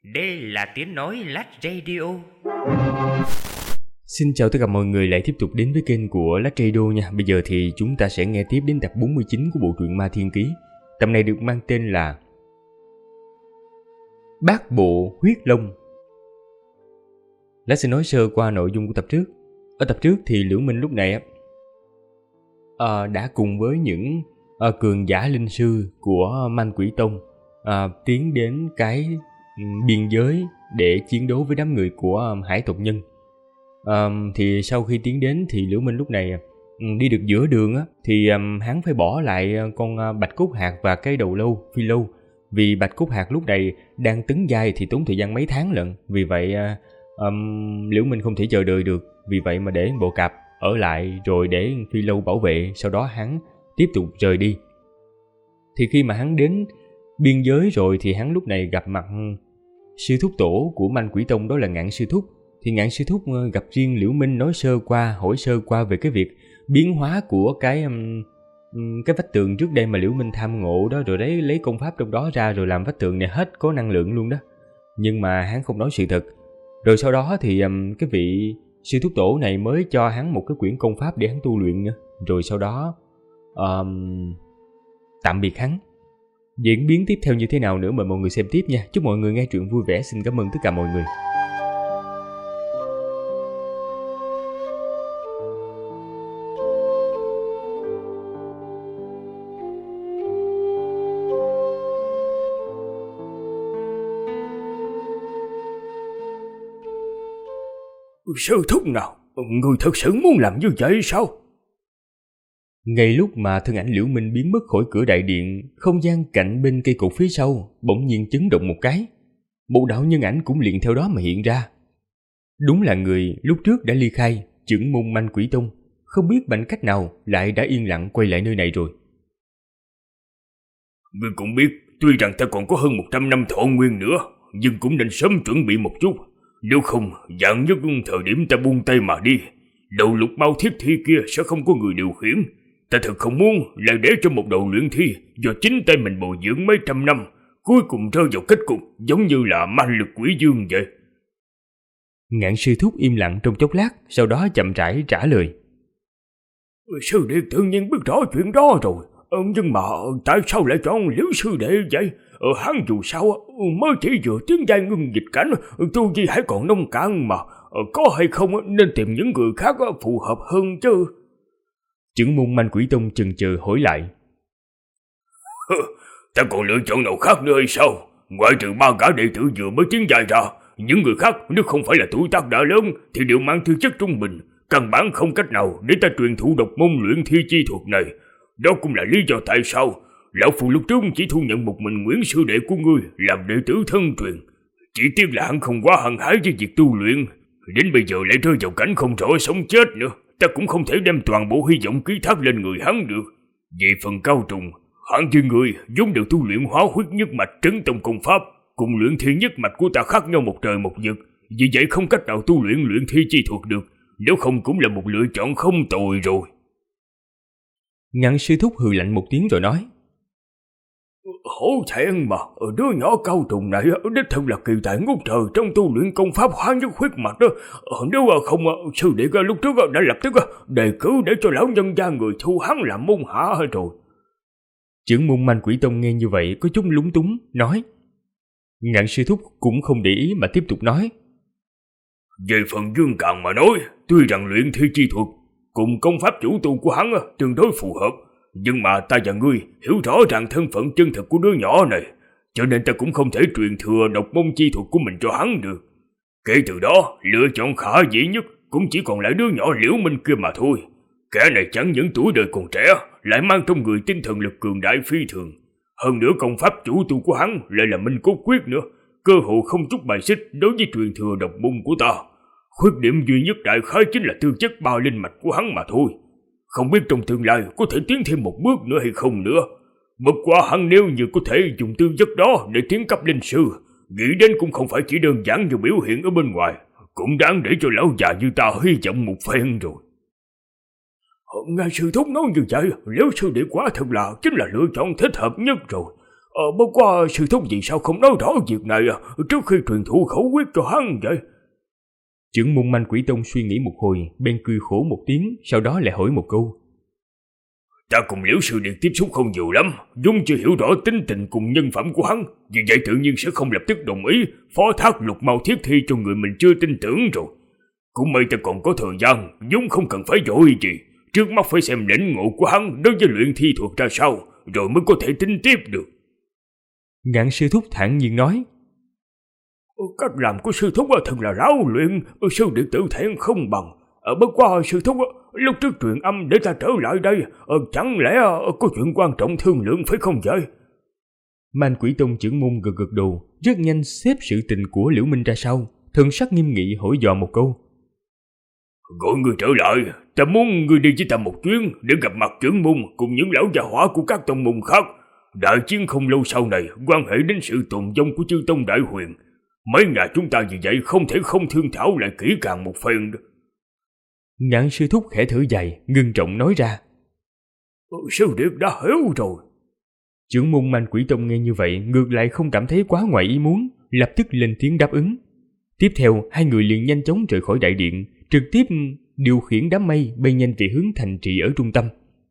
Đây là tiếng nói Lát Radio. Xin chào tất cả mọi người lại tiếp tục đến với kênh của Lát Radio nha. Bây giờ thì chúng ta sẽ nghe tiếp đến tập 49 của bộ truyện Ma Thiên Ký. Tập này được mang tên là Bát Bộ Huyết Long. Lát sẽ nói sơ qua nội dung của tập trước. Ở tập trước thì Liễu Minh lúc này đã cùng với những cường giả linh sư của Man Quỷ Tông tiến đến cái biên giới để chiến đấu với đám người của hải tộc nhân. Thì sau khi tiến đến thì Liễu Minh lúc này đi được giữa đường thì hắn phải bỏ lại con bạch cốt hạt và cái đầu lâu phi lâu, vì bạch cốt hạt lúc này đang tấn giai thì tốn thời gian mấy tháng lận. Vì vậy Liễu Minh không thể chờ đợi được, vì vậy mà để bộ cạp ở lại rồi để phi lâu bảo vệ, sau đó hắn tiếp tục rời đi. Thì khi mà hắn đến biên giới rồi thì hắn lúc này gặp mặt sư thúc tổ của Man Quỷ Tông, đó là Ngạn sư thúc. Thì Ngạn sư thúc gặp riêng Liễu Minh, hỏi sơ qua về cái việc biến hóa của cái vách tường trước đây mà Liễu Minh tham ngộ đó, rồi đấy lấy công pháp trong đó ra rồi làm vách tường này hết có năng lượng luôn đó. Nhưng mà hắn không nói sự thật. Rồi sau đó thì cái vị sư thúc tổ này mới cho hắn một cái quyển công pháp để hắn tu luyện nữa. Rồi sau đó tạm biệt hắn. Diễn biến tiếp theo như thế nào nữa mời mọi người xem tiếp nha. Chúc mọi người nghe truyện vui vẻ. Xin cảm ơn tất cả mọi người. Sư thúc nào, người thật sự muốn làm như vậy sao? Ngay lúc mà thân ảnh Liễu Minh biến mất khỏi cửa đại điện, không gian cạnh bên cây cột phía sau bỗng nhiên chấn động một cái. Một đạo nhân ảnh cũng liền theo đó mà hiện ra. Đúng là người lúc trước đã ly khai chưởng môn Man Quỷ Tông, không biết bằng cách nào lại đã yên lặng quay lại nơi này rồi. Ngươi cũng biết, tuy rằng ta còn có hơn 100 năm thọ nguyên nữa, nhưng cũng nên sớm chuẩn bị một chút. Nếu không, dạng nhất thời điểm ta buông tay mà đi, đầu lục bao thiết thi kia sẽ không có người điều khiển. Ta thật không muốn lại để cho một đầu luyện thi do chính tay mình bồi dưỡng mấy trăm năm, cuối cùng rơi vào kết cục giống như là man lực quỷ dương vậy. Ngạn sư thúc im lặng trong chốc lát, sau đó chậm rãi trả lời. Sư đệ tự nhiên biết rõ chuyện đó rồi, nhưng mà tại sao lại chọn Liễu sư đệ vậy? Hắn dù sao mới chỉ vừa tiến giai ngưng dịch cảnh, tu vi hãy còn nông cạn mà, có hay không nên tìm những người khác phù hợp hơn chứ. Chưởng môn Man Quỷ Tông chần chờ hỏi lại. Ta còn lựa chọn nào khác nữa hay sao? Ngoại trừ 3 gã đệ tử vừa mới tiến giai ra, những người khác nếu không phải là tuổi tác đã lớn thì đều mang tư chất trung bình, căn bản không cách nào để ta truyền thụ độc môn luyện thi chi thuật này. Đó cũng là lý do tại sao lão phu lúc trước chỉ thu nhận một mình Nguyễn sư đệ của ngươi làm đệ tử thân truyền. Chỉ tiếc là hắn không quá hăng hái với việc tu luyện, đến bây giờ lại rơi vào cảnh không rõ sống chết nữa. Ta cũng không thể đem toàn bộ hy vọng ký thác lên người hắn được. Về phần Cao Trùng, hắn với người vốn đều tu luyện hóa huyết nhất mạch trấn tông công pháp, cùng luyện thi nhất mạch của ta khác nhau một trời một vực, vì vậy không cách nào tu luyện thi chi thuật được, nếu không cũng là một lựa chọn không tồi rồi. Ngạn sư thúc hừ lạnh một tiếng rồi nói. Hổ thẹn mà, đứa nhỏ Cao Trùng này đích thật là kỳ tài ngút trời trong tu luyện công pháp hóa nhất huyết mạch đó. Nếu không, sư đệ lúc trước đã lập tức đề cử để cho lão nhân gia người thu hắn làm môn hạ rồi. Chưởng môn Man Quỷ Tông nghe như vậy có chút lúng túng, nói. Ngạn sư thúc cũng không để ý mà tiếp tục nói. Về phần Dương Càn mà nói, tuy rằng luyện thi chi thuật cùng công pháp chủ tu của hắn tương đối phù hợp, nhưng mà ta và ngươi hiểu rõ ràng thân phận chân thật của đứa nhỏ này, cho nên ta cũng không thể truyền thừa độc môn chi thuật của mình cho hắn được. Kể từ đó, lựa chọn khả dĩ nhất cũng chỉ còn lại đứa nhỏ Liễu Minh kia mà thôi. Kẻ này chẳng những tuổi đời còn trẻ, lại mang trong người tinh thần lực cường đại phi thường. Hơn nữa công pháp chủ tu của hắn lại là Minh Cốt Quyết nữa, cơ hội không chút bài xích đối với truyền thừa độc môn của ta. Khuyết điểm duy nhất đại khái chính là tư chất 3 linh mạch của hắn mà thôi. Không biết trong tương lai có thể tiến thêm một bước nữa hay không nữa. Bất quá hắn nếu như có thể dùng tư chất đó để tiến cấp linh sư, nghĩ đến cũng không phải chỉ đơn giản như biểu hiện ở bên ngoài, cũng đáng để cho lão già như ta hy vọng một phen rồi. Ngài sư thúc nói như vậy, Liễu sư đệ quả thật là chính là lựa chọn thích hợp nhất rồi. Bất qua sư thúc vì sao không nói rõ việc này trước khi truyền thụ khẩu quyết cho hắn vậy? Trưởng môn Manh Quỷ Tông suy nghĩ một hồi, bên cười khổ một tiếng, sau đó lại hỏi một câu. Ta cùng Liễu sư điện tiếp xúc không nhiều lắm, vốn chưa hiểu rõ tính tình cùng nhân phẩm của hắn, vì vậy tự nhiên sẽ không lập tức đồng ý phó thác Lục Mao Thiết Thi cho người mình chưa tin tưởng rồi. Cũng may ta còn có thời gian, vốn không cần phải vội gì. Trước mắt phải xem lĩnh ngộ của hắn đối với luyện thi thuật ra sao, rồi mới có thể tính tiếp được. Ngạn sư thúc thản nhiên nói. Cách làm của sư thúc thật là ráo luyện, sư điện tự thẹn không bằng. Bất qua sư thúc lúc trước truyền âm để ta trở lại đây, chẳng lẽ có chuyện quan trọng thương lượng phải không vậy? Man Quỷ Tông trưởng môn gật gật đầu, rất nhanh xếp sự tình của Liễu Minh ra sau, thần sắc nghiêm nghị hỏi dò một câu. Gọi người trở lại, ta muốn người đi với ta một chuyến để gặp mặt trưởng môn cùng những lão già hỏa của các tông môn khác. Đại chiến không lâu sau này quan hệ đến sự tồn vong của chư tông đại huyền. Mấy nhà chúng ta vì vậy không thể không thương thảo lại kỹ càng một phen. Ngạn sư thúc khẽ thở dài, ngưng trọng nói ra. Sư điệt đã hiểu rồi. Trưởng môn Man Quỷ Tông nghe như vậy ngược lại không cảm thấy quá ngoài ý muốn, lập tức lên tiếng đáp ứng. Tiếp theo hai người liền nhanh chóng rời khỏi đại điện, trực tiếp điều khiển đám mây bay nhanh về hướng thành trì ở trung tâm.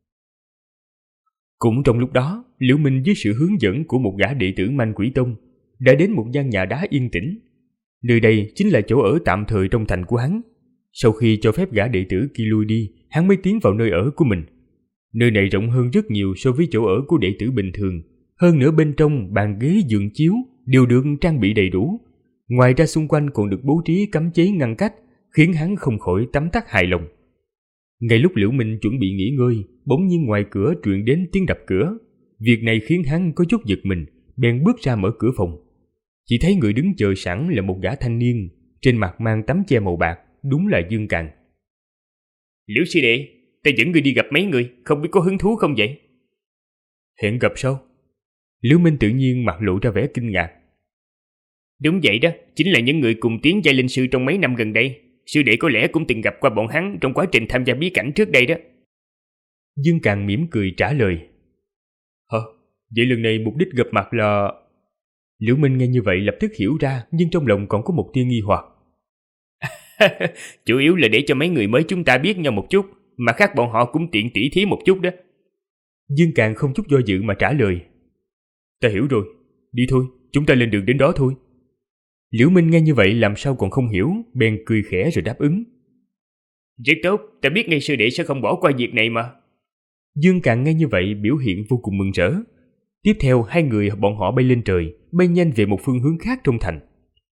Cũng trong lúc đó, Liễu Minh dưới sự hướng dẫn của một gã đệ tử Man Quỷ Tông đã đến một gian nhà đá yên tĩnh. Nơi đây chính là chỗ ở tạm thời trong thành của hắn. Sau khi cho phép gã đệ tử kia lui đi, hắn mới tiến vào nơi ở của mình. Nơi này rộng hơn rất nhiều so với chỗ ở của đệ tử bình thường. Hơn nữa bên trong bàn ghế giường chiếu đều được trang bị đầy đủ. Ngoài ra xung quanh còn được bố trí cấm chế ngăn cách, khiến hắn không khỏi tấm tắc hài lòng. Ngay lúc Liễu Minh chuẩn bị nghỉ ngơi, bỗng nhiên ngoài cửa truyền đến tiếng đập cửa. Việc này khiến hắn có chút giật mình, bèn bước ra mở cửa phòng. Chỉ thấy người đứng chờ sẵn là một gã thanh niên, trên mặt mang tấm che màu bạc, đúng là Dương Càn. Liễu sư đệ, ta dẫn ngươi đi gặp mấy người, không biết có hứng thú không vậy? Hẹn gặp sau. Liễu Minh tự nhiên mặt lộ ra vẻ kinh ngạc. Đúng vậy đó, chính là những người cùng tiến giai linh sư trong mấy năm gần đây. Sư đệ có lẽ cũng từng gặp qua bọn hắn trong quá trình tham gia bí cảnh trước đây đó. Dương Càn mỉm cười trả lời. Vậy lần này mục đích gặp mặt là... Liễu Minh nghe như vậy lập tức hiểu ra, nhưng trong lòng còn có một tia nghi hoặc. Chủ yếu là để cho mấy người mới chúng ta biết nhau một chút, mà khác bọn họ cũng tiện tỉ thí một chút đó. Dương Càn không chút do dự mà trả lời. Ta hiểu rồi, đi thôi, chúng ta lên đường đến đó thôi. Liễu Minh nghe như vậy làm sao còn không hiểu, bèn cười khẽ rồi đáp ứng. Rất tốt, ta biết ngay sư đệ sẽ không bỏ qua việc này mà. Dương Càn nghe như vậy biểu hiện vô cùng mừng rỡ. Tiếp theo hai người bọn họ bay lên trời, bay nhanh về một phương hướng khác trong thành.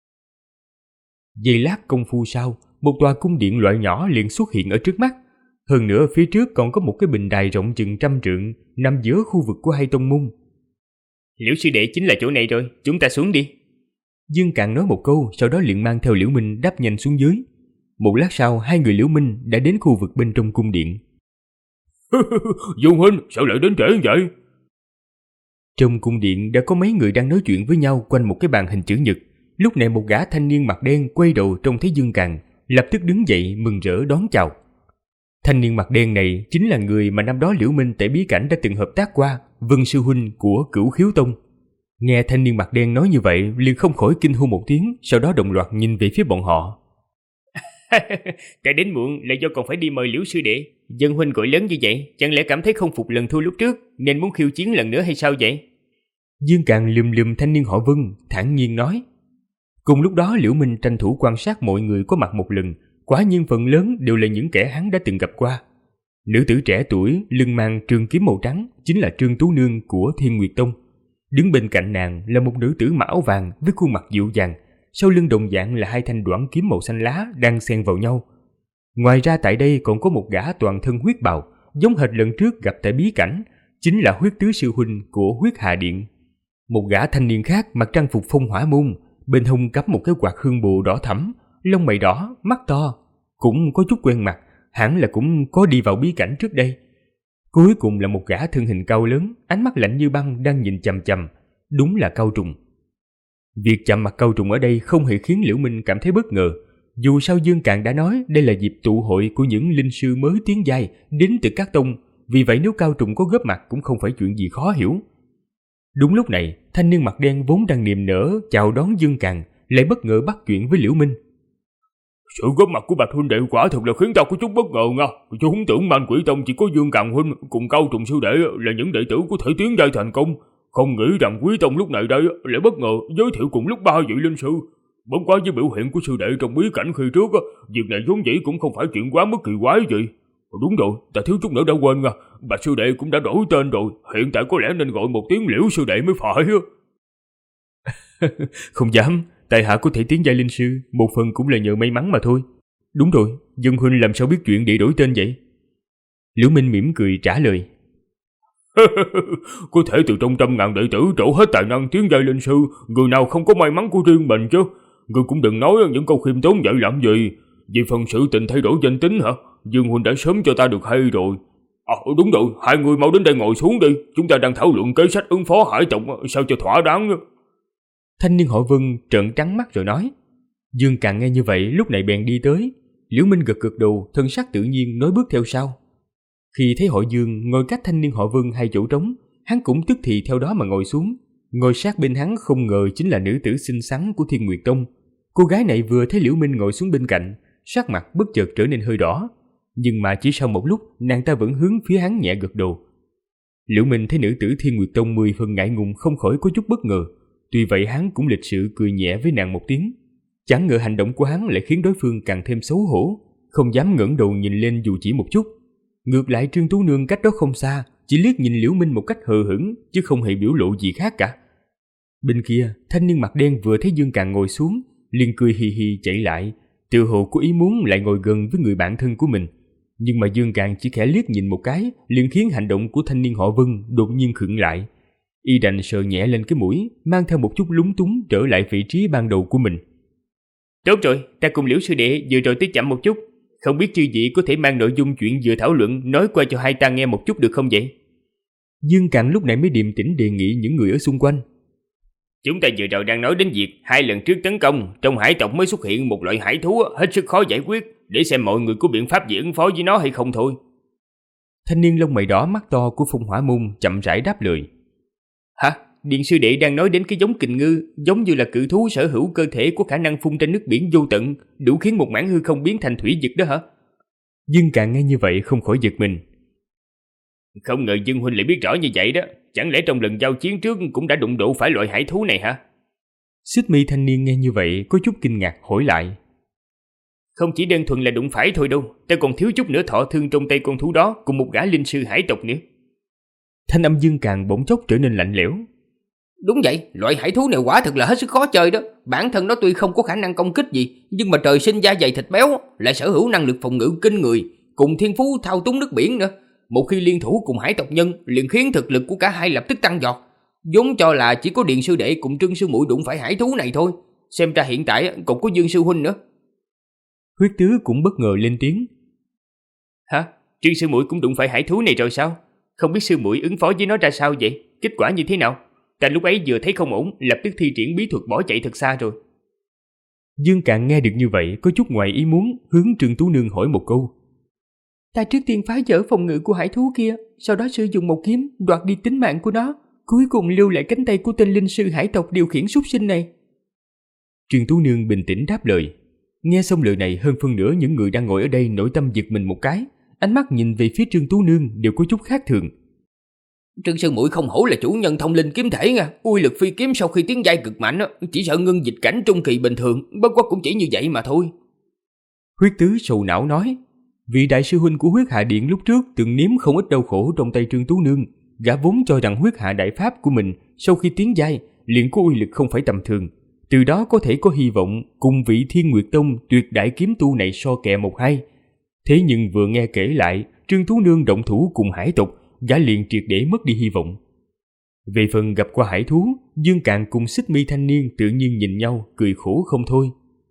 Giây lát công phu sau, một tòa cung điện loại nhỏ liền xuất hiện ở trước mắt. Hơn nữa phía trước còn có một cái bình đài rộng chừng 100 trượng nằm giữa khu vực của hai tông môn. Liễu sư đệ chính là chỗ này rồi, chúng ta xuống đi. Dương Càn nói một câu, sau đó liền mang theo Liễu Minh đáp nhanh xuống dưới. Một lát sau, hai người Liễu Minh đã đến khu vực bên trong cung điện. Dương huynh, sao lại đến trễ vậy? Trong cung điện đã có mấy người đang nói chuyện với nhau quanh một cái bàn hình chữ nhật. Lúc này một gã thanh niên mặt đen quay đầu trông thấy Dương Càn, lập tức đứng dậy mừng rỡ đón chào. Thanh niên mặt đen này chính là người mà năm đó Liễu Minh tại bí cảnh đã từng hợp tác qua, Vân sư huynh của Cửu Khiếu Tông. Nghe thanh niên mặt đen nói như vậy, liền không khỏi kinh hô một tiếng, sau đó đồng loạt nhìn về phía bọn họ. Ta đến muộn là do còn phải đi mời Liễu sư đệ. Dân huynh gọi lớn như vậy, chẳng lẽ cảm thấy không phục lần thua lúc trước, nên muốn khiêu chiến lần nữa hay sao vậy? Dương Càn lườm lườm thanh niên họ Vân, thản nhiên nói. Cùng lúc đó Liễu Minh tranh thủ quan sát mọi người có mặt một lần, quả nhiên phần lớn đều là những kẻ hắn đã từng gặp qua. Nữ tử trẻ tuổi lưng mang trường kiếm màu trắng chính là Trương Tú Nương của Thiên Nguyệt Tông. Đứng bên cạnh nàng là một nữ tử mão vàng với khuôn mặt dịu dàng, sau lưng đồng dạng là hai thanh đoản kiếm màu xanh lá đang xen vào nhau. Ngoài ra tại đây còn có một gã toàn thân huyết bào, giống hệt lần trước gặp tại bí cảnh, chính là Huyết Tứ sư huynh của Huyết Hà Điện. Một gã thanh niên khác mặc trang phục phong hỏa môn, bên hông cắm một cái quạt hương bồ đỏ thẫm, lông mày đỏ, mắt to, cũng có chút quen mặt, hẳn là cũng có đi vào bí cảnh trước đây. Cuối cùng là một gã thân hình cao lớn, ánh mắt lạnh như băng đang nhìn chằm chằm, đúng là Cao Trùng. Việc chạm mặt Cao Trùng ở đây không hề khiến Liễu Minh cảm thấy bất ngờ. Dù sao Dương Càn đã nói đây là dịp tụ hội của những linh sư mới tiến giai đến từ các tông, vì vậy nếu Cao Trùng có góp mặt cũng không phải chuyện gì khó hiểu. Đúng lúc này, thanh niên mặt đen vốn đang niềm nở chào đón Dương Càn lại bất ngờ bắt chuyện với Liễu Minh. Sự góp mặt của Bạch huynh đệ quả thật là khiến ta có chút bất ngờ nha. Tôi không tưởng Man Quỷ Tông chỉ có Dương Càn huynh cùng Cao Trùng sư đệ là những đệ tử có thể tiến giai thành công. Không nghĩ rằng Quý Tông lúc này đây lại bất ngờ giới thiệu cùng lúc 3 vị linh sư. Bất quá với biểu hiện của sư đệ trong bí cảnh khi trước, việc này vốn dĩ cũng không phải chuyện quá mức kỳ quái gì. Đúng rồi, ta thiếu chút nữa đã quên nha. Bạch sư đệ cũng đã đổi tên rồi, hiện tại có lẽ nên gọi một tiếng Liễu sư đệ mới phải. Không dám, tại hạ có thể tiến giai linh sư, một phần cũng là nhờ may mắn mà thôi. Đúng rồi, Dương huynh làm sao biết chuyện để đổi tên vậy? Liễu Minh mỉm cười trả lời. Có thể từ trong 100.000 đệ tử trổ hết tài năng tiến giai linh sư, người nào không có may mắn của riêng mình chứ. Người cũng đừng nói những câu khiêm tốn vậy làm gì. Vì phần sự tình thay đổi danh tính hả? Dương huynh đã sớm cho ta được hay rồi. Đúng rồi, hai người mau đến đây ngồi xuống đi. Chúng ta đang thảo luận kế sách ứng phó hải tộc sao cho thỏa đáng. Thanh niên họ Vân trợn trắng mắt rồi nói. Dương Càn nghe như vậy lúc này bèn đi tới. Liễu Minh gật gật đầu, thân sắc tự nhiên nói bước theo sau. Khi thấy họ Dương ngồi cách thanh niên họ Vân 2 chỗ trống, hắn cũng tức thì theo đó mà ngồi xuống. Ngồi sát bên hắn không ngờ chính là nữ tử xinh xắn của Thiên Nguyệt Tông. Cô gái này vừa thấy Liễu Minh ngồi xuống bên cạnh, sắc mặt bất chợt trở nên hơi đỏ. Nhưng mà chỉ sau một lúc, nàng ta vẫn hướng phía hắn nhẹ gật đầu. Liễu Minh thấy nữ tử Thiên Nguyệt Tông 10 phần ngại ngùng không khỏi có chút bất ngờ. Tuy vậy hắn cũng lịch sự cười nhẹ với nàng một tiếng. Chẳng ngờ hành động của hắn lại khiến đối phương càng thêm xấu hổ, không dám ngẩng đầu nhìn lên dù chỉ một chút. Ngược lại Trương Tú Nương cách đó không xa, chỉ liếc nhìn Liễu Minh một cách hờ hững, chứ không hề biểu lộ gì khác cả. Bên kia, thanh niên mặt đen vừa thấy Dương Càn ngồi xuống, liền cười hì hì chạy lại, tự hồ có ý muốn lại ngồi gần với người bạn thân của mình. Nhưng mà Dương Càn chỉ khẽ liếc nhìn một cái, liền khiến hành động của thanh niên họ Vân đột nhiên khựng lại. Y đành sờ nhẹ lên cái mũi, mang theo một chút lúng túng trở lại vị trí ban đầu của mình. Tốt rồi, ta cùng Liễu sư đệ vừa rồi tới chậm một chút. Không biết chư vị có thể mang nội dung chuyện vừa thảo luận nói qua cho hai ta nghe một chút được không vậy? Dương Càn lúc này mới điềm tĩnh đề nghị những người ở xung quanh. Chúng ta vừa rồi đang nói đến việc 2 lần trước tấn công, trong hải tộc mới xuất hiện một loại hải thú hết sức khó giải quyết, để xem mọi người có biện pháp gì ứng phó với nó hay không thôi. Thanh niên lông mày đỏ mắt to của Phong Hỏa Môn chậm rãi đáp lời. Hả? Điện sư đệ đang nói đến cái giống kình ngư, giống như là cự thú sở hữu cơ thể có khả năng phun trên nước biển vô tận, đủ khiến một mảng hư không biến thành thủy vực đó hả? Dương Càn nghe như vậy không khỏi giật mình. Không ngờ Dương huynh lại biết rõ như vậy đó, chẳng lẽ trong lần giao chiến trước cũng đã đụng độ phải loại hải thú này hả? Xích mi thanh niên nghe như vậy có chút kinh ngạc hỏi lại. Không chỉ đơn thuần là đụng phải thôi đâu, ta còn thiếu chút nữa thọ thương trong tay con thú đó cùng một gã linh sư hải tộc nữa. Thanh âm Dương Càn bỗng chốc trở nên lạnh lẽo. Đúng vậy, loại hải thú này quả thực là hết sức khó chơi đó. Bản thân nó tuy không có khả năng công kích gì, nhưng mà trời sinh da dày thịt béo, lại sở hữu năng lực phòng ngự kinh người, cùng thiên phú thao túng nước biển nữa. Một khi liên thủ cùng hải tộc nhân, liền khiến thực lực của cả hai lập tức tăng vọt. Vốn cho là chỉ có Điện sư đệ cùng Trương sư muội đụng phải hải thú này thôi, xem ra hiện tại còn có Dương sư huynh nữa. Huyết Tứ cũng bất ngờ lên tiếng. Hả? Trương sư muội cũng đụng phải hải thú này rồi sao? Không biết sư muội ứng phó với nó ra sao vậy? Kết quả như thế nào? Ta lúc ấy vừa thấy không ổn, lập tức thi triển bí thuật bỏ chạy thật xa rồi. Dương Càn nghe được như vậy có chút ngoài ý muốn, hướng Trương Tú Nương hỏi một câu. Ta trước tiên phá vỡ phòng ngự của hải thú kia, sau đó sử dụng một kiếm đoạt đi tính mạng của nó, cuối cùng lưu lại cánh tay của tên linh sư hải tộc điều khiển súc sinh này. Trương Tú Nương bình tĩnh đáp lời. Nghe xong lời này, hơn phân nửa những người đang ngồi ở đây nội tâm giật mình một cái, ánh mắt nhìn về phía Trương Tú Nương đều có chút khác thường. Trương sư muội không hổ là chủ nhân thông linh kiếm thể nha, uy lực phi kiếm sau khi tiến giai cực mạnh, chỉ sợ ngưng dịch cảnh trung kỳ bình thường, bất quá cũng chỉ như vậy mà thôi. Huyết Tứ sầu não nói, vị đại sư huynh của Huyết Hạ Điện lúc trước từng nếm không ít đau khổ trong tay Trương Tú Nương, gã vốn cho rằng Huyết Hạ đại pháp của mình sau khi tiến giai liền có uy lực không phải tầm thường, từ đó có thể có hy vọng cùng vị Thiên Nguyệt Tông tuyệt đại kiếm tu này so kè một hai. Thế nhưng vừa nghe kể lại Trương Tú Nương động thủ cùng hải tộc, gã liền triệt để mất đi hy vọng. Về phần gặp qua hải thú, Dương Càn cùng Xích Mi thanh niên tự nhiên nhìn nhau cười khổ không thôi.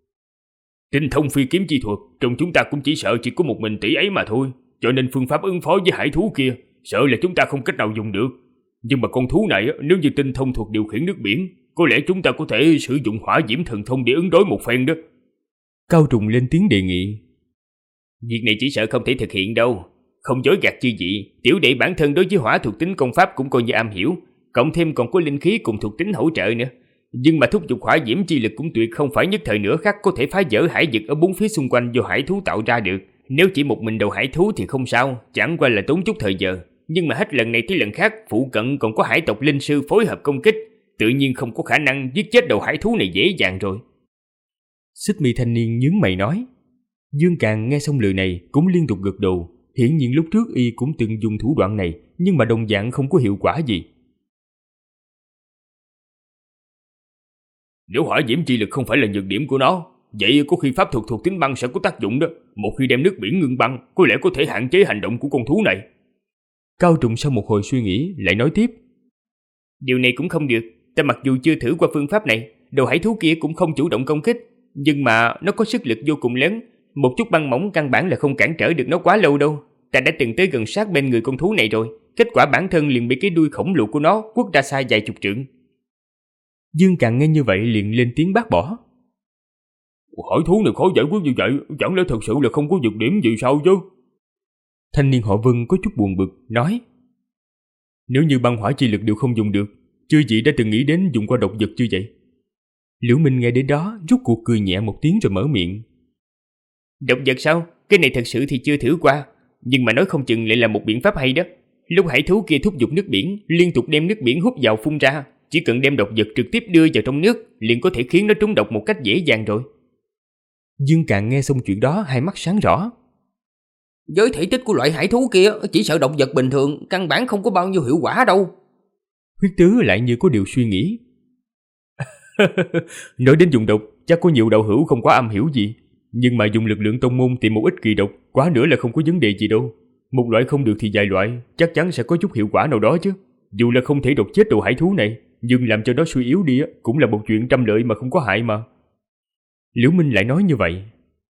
Tinh thông phi kiếm chi thuật, trong chúng ta cũng chỉ sợ chỉ có một mình tỷ ấy mà thôi, cho nên phương pháp ứng phó với hải thú kia sợ là chúng ta không cách nào dùng được. Nhưng mà con thú này nếu như tinh thông thuật điều khiển nước biển, có lẽ chúng ta có thể sử dụng hỏa diễm thần thông để ứng đối một phen đó. Cao Trùng lên tiếng đề nghị. Việc này chỉ sợ không thể thực hiện đâu. Không dối gạt chư vị, tiểu đệ bản thân đối với hỏa thuộc tính công pháp cũng coi như am hiểu. cộng thêm còn có linh khí cùng thuộc tính hỗ trợ nữa. Nhưng mà thúc giục hỏa diễm chi lực cũng tuyệt không phải nhất thời nửa khắc có thể phá vỡ hải vực ở bốn phía xung quanh do hải thú tạo ra được. Nếu chỉ một mình đầu hải thú thì không sao, chẳng qua là tốn chút thời giờ. Nhưng mà hết lần này tới lần khác, phụ cận còn có hải tộc linh sư phối hợp công kích, tự nhiên không có khả năng giết chết đầu hải thú này dễ dàng rồi. Xích mi thanh niên nhướng mày nói. Dương Càn nghe xong lời này cũng liên tục gật đầu. Hiển nhiên lúc trước y cũng từng dùng thủ đoạn này, nhưng mà đồng dạng không có hiệu quả gì. Nếu hỏa diễm chi lực không phải là nhược điểm của nó, vậy có khi pháp thuật thuộc tính băng sẽ có tác dụng đó. Một khi đem nước biển ngưng băng, có lẽ có thể hạn chế hành động của con thú này. Cao Trùng sau một hồi suy nghĩ lại nói tiếp. Điều này cũng không được. Ta mặc dù chưa thử qua phương pháp này, đầu hải thú kia cũng không chủ động công kích, nhưng mà nó có sức lực vô cùng lớn. Một chút băng mỏng căn bản là không cản trở được nó quá lâu đâu. Ta đã từng tới gần sát bên người con thú này rồi, kết quả bản thân liền bị cái đuôi khổng lồ của nó quất ra xa vài chục trượng. Dương Càn nghe như vậy liền lên tiếng bác bỏ. Hải thú này khó giải quyết như vậy, chẳng lẽ thật sự là không có nhược điểm gì sao chứ? Thanh niên họ Vân có chút buồn bực, nói. Nếu như băng hỏa chi lực đều không dùng được, chưa gì đã từng nghĩ đến dùng qua độc vật chưa vậy? Liễu Minh nghe đến đó rút cuộc cười nhẹ một tiếng rồi mở miệng. Độc vật sao? Cái này thật sự thì chưa thử qua, nhưng mà nói không chừng lại là một biện pháp hay đó. Lúc hải thú kia thúc giục nước biển, liên tục đem nước biển hút vào phun ra, chỉ cần đem độc vật trực tiếp đưa vào trong nước, liền có thể khiến nó trúng độc một cách dễ dàng rồi. Dương Càn nghe xong chuyện đó hai mắt sáng rõ. Với thể tích của loại hải thú kia, chỉ sợ độc vật bình thường, căn bản không có bao nhiêu hiệu quả đâu. Huyết Tứ lại như có điều suy nghĩ. Nói đến dùng độc, chắc có nhiều đạo hữu không quá am hiểu gì, nhưng mà dùng lực lượng tông môn tìm một ít kỳ độc, quá nữa là không có vấn đề gì đâu. Một loại không được thì vài loại, chắc chắn sẽ có chút hiệu quả nào đó chứ. Dù là không thể độc chết đầu hải thú này, nhưng làm cho nó suy yếu đi cũng là một chuyện trăm lợi mà không có hại mà. Liễu Minh lại nói như vậy.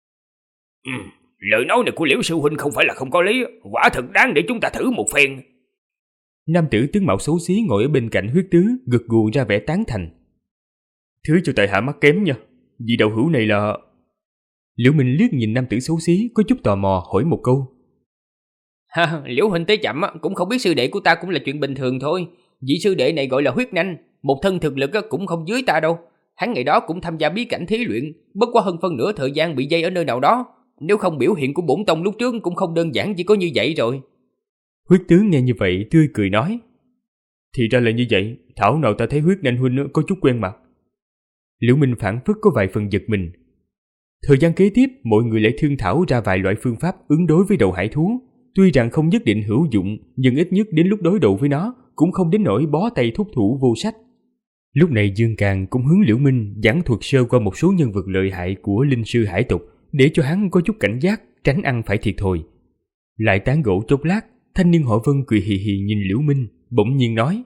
Lời nói này của Liễu sư huynh không phải là không có lý, quả thật đáng để chúng ta thử một phen. Nam tử tướng mạo xấu xí ngồi ở bên cạnh Huyết Tứ gật gù ra vẻ tán thành. Thứ cho tại hạ mắt kém nha, vì đạo hữu này là... Liễu Minh liếc nhìn nam tử xấu xí có chút tò mò hỏi một câu. Ha, Liễu huynh tới chậm cũng không biết sư đệ của ta cũng là chuyện bình thường thôi. Vị sư đệ này gọi là Huyết Nanh, một thân thực lực cũng không dưới ta đâu. Hắn ngày đó cũng tham gia bí cảnh thí luyện, bất quá hơn phân nửa thời gian bị dây ở nơi nào đó. Nếu không biểu hiện của bổn tông lúc trước cũng không đơn giản chỉ có như vậy rồi. Huyết Tứ nghe như vậy tươi cười nói. Thì ra là như vậy, thảo nào ta thấy Huyết Nanh huynh có chút quen mặt. Liễu Minh phản phất có vài phần giật mình. Thời gian kế tiếp, mọi người lại thương thảo ra vài loại phương pháp ứng đối với đầu hải thú. Tuy rằng không nhất định hữu dụng, nhưng ít nhất đến lúc đối đầu với nó cũng không đến nỗi bó tay thúc thủ vô sách. Lúc này Dương Càn cũng hướng Liễu Minh giảng thuật sơ qua một số nhân vật lợi hại của linh sư hải tộc, để cho hắn có chút cảnh giác, tránh ăn phải thiệt thòi. Lại tán gẫu chốc lát, thanh niên họ Vân cười hì hì nhìn Liễu Minh, bỗng nhiên nói.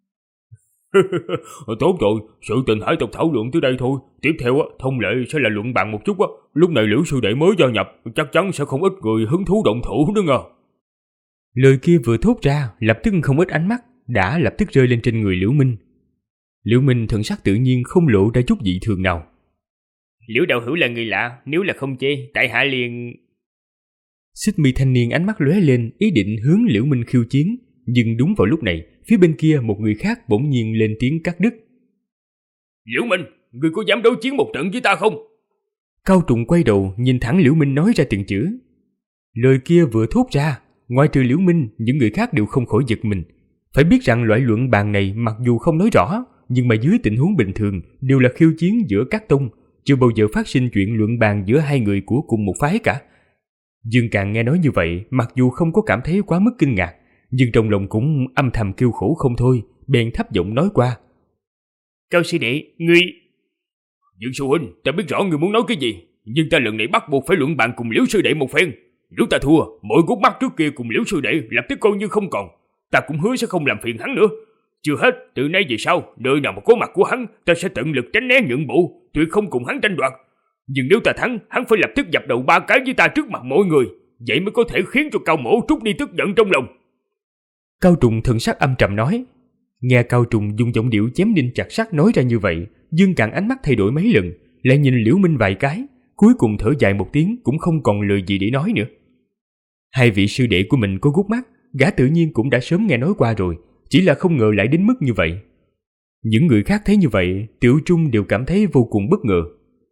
Tốt rồi, sự tình hải tộc thảo luận tới đây thôi. Tiếp theo thông lệ sẽ là luận bàn một chút. Lúc này Liễu sư đệ mới gia nhập, chắc chắn sẽ không ít người hứng thú động thủ nữa nha. Lời kia vừa thốt ra, lập tức không ít ánh mắt đã lập tức rơi lên trên người Liễu Minh. Liễu Minh thần sắc tự nhiên không lộ ra chút dị thường nào. Liễu đạo hữu là người lạ, nếu là không chê, tại hạ liền... Xích mi thanh niên ánh mắt lóe lên, ý định hướng Liễu Minh khiêu chiến, nhưng đúng vào lúc này, phía bên kia một người khác bỗng nhiên lên tiếng cắt đứt. Liễu Minh, ngươi có dám đối chiến một trận với ta không? Cao Trùng quay đầu nhìn thẳng Liễu Minh nói ra từng chữ. Lời kia vừa thốt ra, ngoài trừ Liễu Minh, những người khác đều không khỏi giật mình. Phải biết rằng loại luận bàn này mặc dù không nói rõ, nhưng mà dưới tình huống bình thường đều là khiêu chiến giữa các tông, chưa bao giờ phát sinh chuyện luận bàn giữa hai người của cùng một phái cả. Dương Càn nghe nói như vậy, mặc dù không có cảm thấy quá mức kinh ngạc, nhưng trong lòng cũng âm thầm kêu khổ không thôi, bèn thấp giọng nói qua. Cao sư đệ, ngươi... Dương sư huynh, ta biết rõ ngươi muốn nói cái gì, nhưng ta lần này bắt buộc phải luận bàn cùng Liễu sư đệ một phen. Nếu ta thua, mỗi gút mắt trước kia cùng Liễu sư đệ lập tức coi như không còn. Ta cũng hứa sẽ không làm phiền hắn nữa. Chưa hết, từ nay về sau, nơi nào mà có mặt của hắn, ta sẽ tận lực tránh né nhượng bộ, tuyệt không cùng hắn tranh đoạt. Nhưng nếu ta thắng, hắn phải lập tức dập đầu 3 cái với ta trước mặt mọi người, vậy mới có thể khiến cho Cao Mỗ trút đi tức giận trong lòng. Cao Trùng thần sắc âm trầm nói. Nghe Cao Trùng dùng giọng điệu chém đinh chặt sắt nói ra như vậy, Dương Càn ánh mắt thay đổi mấy lần, lại nhìn Liễu Minh vài cái, cuối cùng thở dài một tiếng cũng không còn lời gì để nói nữa. Hai vị sư đệ của mình có gút mắt, gã tự nhiên cũng đã sớm nghe nói qua rồi, chỉ là không ngờ lại đến mức như vậy. Những người khác thấy như vậy, Tiểu Trung đều cảm thấy vô cùng bất ngờ.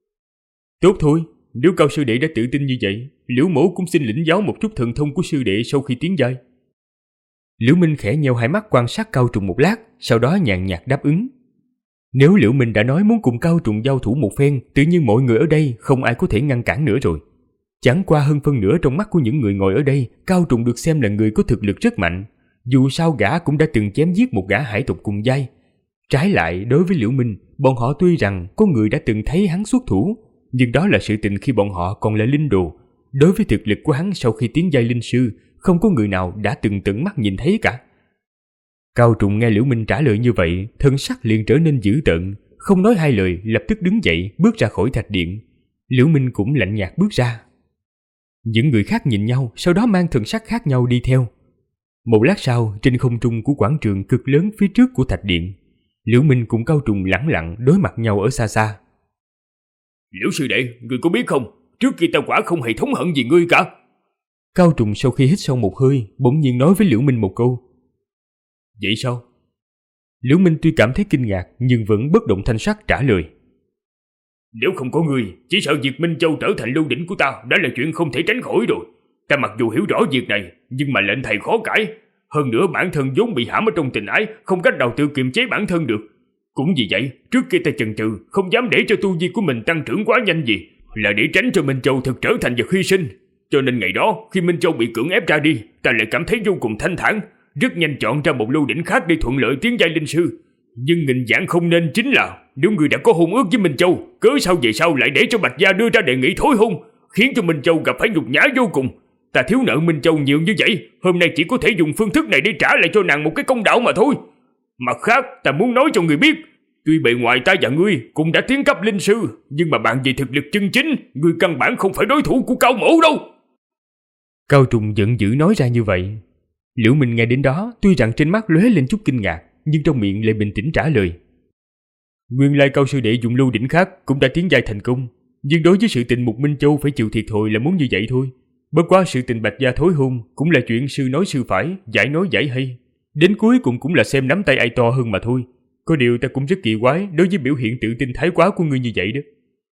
Tốt thôi, nếu Cao sư đệ đã tự tin như vậy, Liễu mỗ cũng xin lĩnh giáo một chút thần thông của sư đệ sau khi tiến giai. Liễu Minh khẽ nheo hai mắt quan sát Cao Trùng một lát, sau đó nhàn nhạt đáp ứng. Nếu Liễu Minh đã nói muốn cùng Cao Trùng giao thủ một phen, tự nhiên mọi người ở đây không ai có thể ngăn cản nữa rồi. Chẳng qua hơn phân nửa trong mắt của những người ngồi ở đây, Cao Trùng được xem là người có thực lực rất mạnh. Dù sao gã cũng đã từng chém giết một gã hải tộc cùng giai. Trái lại, đối với Liễu Minh, bọn họ tuy rằng có người đã từng thấy hắn xuất thủ, nhưng đó là sự tình khi bọn họ còn là linh đồ. Đối với thực lực của hắn sau khi tiến giai linh sư, không có người nào đã từng tận mắt nhìn thấy cả. Cao Trùng nghe Liễu Minh trả lời như vậy, thân sắc liền trở nên dữ tợn, không nói hai lời, lập tức đứng dậy bước ra khỏi thạch điện. Liễu Minh cũng lạnh nhạt bước ra. Những người khác nhìn nhau, sau đó mang thần sắc khác nhau đi theo. Một lát sau, trên không trung của quảng trường cực lớn phía trước của thạch điện, Liễu Minh cùng Cao Trùng lẳng lặng đối mặt nhau ở xa xa. Liễu sư đệ, ngươi có biết không, trước kia ta quả không hề thống hận gì ngươi cả. Cao Trùng sau khi hít sâu một hơi, bỗng nhiên nói với Liễu Minh một câu. Vậy sao? Liễu Minh tuy cảm thấy kinh ngạc nhưng vẫn bất động thanh sắc trả lời. Nếu không có ngươi, chỉ sợ việc Minh Châu trở thành lưu đỉnh của ta đã là chuyện không thể tránh khỏi rồi. Ta mặc dù hiểu rõ việc này, nhưng mà lệnh thầy khó cãi. Hơn nữa bản thân vốn bị hãm ở trong tình ái, không cách nào tự kiềm chế bản thân được. Cũng vì vậy, trước kia ta chần chừ, không dám để cho tu vi của mình tăng trưởng quá nhanh gì, là để tránh cho Minh Châu thực trở thành vật hy sinh. Cho nên ngày đó, khi Minh Châu bị cưỡng ép ra đi, ta lại cảm thấy vô cùng thanh thản, rất nhanh chọn ra một lưu đỉnh khác để thuận lợi tiến giai linh sư. Nhưng nghìn vạn không nên chính là, nếu người đã có hôn ước với Minh Châu, cớ sao về sau lại để cho Bạch Gia đưa ra đề nghị thối hôn, khiến cho Minh Châu gặp phải nhục nhã vô cùng. Ta thiếu nợ Minh Châu nhiều như vậy, hôm nay chỉ có thể dùng phương thức này để trả lại cho nàng một cái công đạo mà thôi. Mặt khác, ta muốn nói cho người biết, tuy bề ngoài ta và ngươi cũng đã tiến cấp linh sư, nhưng mà bạn về thực lực chân chính, ngươi căn bản không phải đối thủ của Cao mỗ đâu. Cao Trùng giận dữ nói ra như vậy. Liễu Minh nghe đến đó, tuy rằng trên mắt lóe lên chút kinh ngạc, nhưng trong miệng lại bình tĩnh trả lời. Nguyên lai Cao sư đệ dùng lưu đỉnh khác cũng đã tiến giai thành công, nhưng đối với sự tình một Minh Châu phải chịu thiệt thòi là muốn như vậy thôi. Bất quá sự tình Bạch Gia thối hôn cũng là chuyện sư nói sư phải, giải nói giải hay. Đến cuối cùng cũng là xem nắm tay ai to hơn mà thôi. Có điều ta cũng rất kỳ quái đối với biểu hiện tự tin thái quá của ngươi như vậy đó.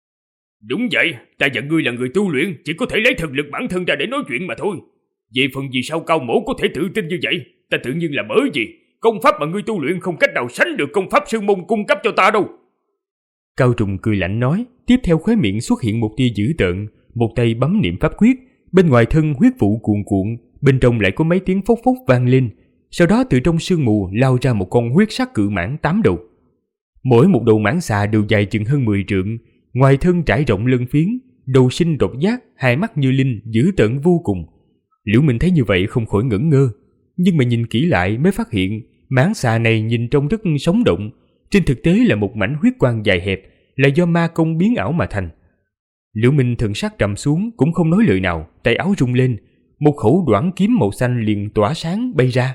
Đúng vậy, ta và ngươi là người tu luyện, chỉ có thể lấy thực lực bản thân ra để nói chuyện mà thôi. Về phần vì sao Cao mỗ có thể tự tin như vậy, ta tự nhiên là bởi vì công pháp mà ngươi tu luyện không cách nào sánh được công pháp sư môn cung cấp cho ta đâu. Cao Trùng cười lạnh nói, tiếp theo khóe miệng xuất hiện một tia dữ tợn, một tay bấm niệm pháp quyết, bên ngoài thân huyết vụ cuồn cuộn, bên trong lại có mấy tiếng phốc phốc vang lên. Sau đó từ trong sương mù lao ra một con huyết sắc cự mãng 8 đầu. Mỗi một đầu mãng xà đều dài chừng hơn 10 trượng, ngoài thân trải rộng lân phiến, đầu sinh độc giác, hai mắt như linh, dữ tợn vô cùng. Liễu Minh thấy như vậy không khỏi ngẩn ngơ, nhưng mà nhìn kỹ lại mới phát hiện mãng xà này nhìn trông rất sống động, trên thực tế là một mảnh huyết quang dài hẹp, là do ma công biến ảo mà thành. Liễu Minh thần sắc trầm xuống cũng không nói lời nào, tay áo rung lên, một khẩu đoản kiếm màu xanh liền tỏa sáng bay ra.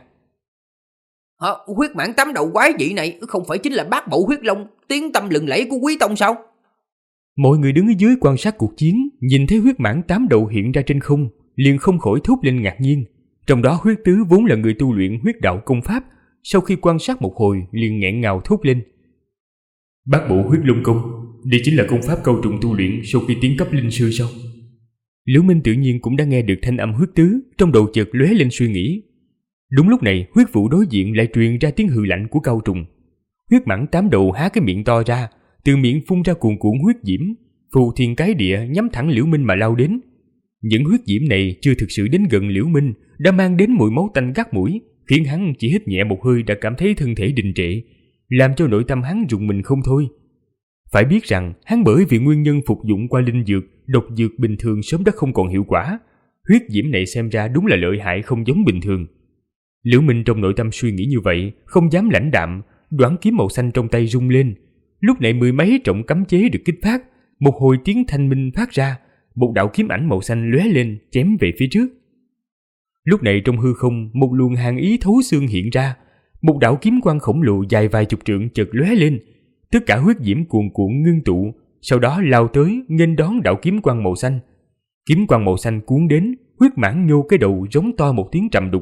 Huyết mãng 8 đầu quái dị này không phải chính là bát bộ huyết long, tiếng tăm lừng lẫy của Quý tông sao? Mọi người đứng ở dưới quan sát cuộc chiến, nhìn thấy huyết mãng 8 đầu hiện ra trên không, liền không khỏi thốt lên ngạc nhiên. Trong đó huyết tứ vốn là người tu luyện huyết đạo công pháp, sau khi quan sát một hồi liền nghẹn ngào thốt lên. Bát bộ huyết long công, đây chính là công pháp Cao Trùng tu luyện sau khi tiến cấp linh sư sao? Liễu Minh tự nhiên cũng đã nghe được thanh âm huyết tứ, trong đầu chợt lóe lên suy nghĩ. Đúng lúc này, huyết vụ đối diện lại truyền ra tiếng hừ lạnh của Cao Trùng. Huyết mãng 8 đầu há cái miệng to ra, từ miệng phun ra cuồn cuộn huyết diễm, phù thiên cái địa nhắm thẳng Liễu Minh mà lao đến. Những huyết diễm này chưa thực sự đến gần Liễu Minh đã mang đến mùi máu tanh gắt mũi, khiến hắn chỉ hít nhẹ một hơi đã cảm thấy thân thể đình trệ, làm cho nội tâm hắn rùng mình không thôi. Phải biết rằng hắn bởi vì nguyên nhân phục dụng qua linh dược, độc dược bình thường sớm đã không còn hiệu quả, huyết diễm này xem ra đúng là lợi hại không giống bình thường. Liễu Minh trong nội tâm suy nghĩ như vậy, không dám lãnh đạm, đoản kiếm màu xanh trong tay rung lên. Lúc này mười mấy trọng cấm chế được kích phát, một hồi tiếng thanh minh phát ra, một đạo kiếm ảnh màu xanh lóe lên chém về phía trước. Lúc này trong hư không, một luồng hàn ý thấu xương hiện ra, một đạo kiếm quang khổng lồ dài vài chục trượng chợt lóe lên, tất cả huyết diễm cuồn cuộn ngưng tụ, sau đó lao tới nghênh đón đạo kiếm quang màu xanh. Kiếm quang màu xanh cuốn đến, huyết mãng nhô cái đầu giống to một tiếng trầm đục,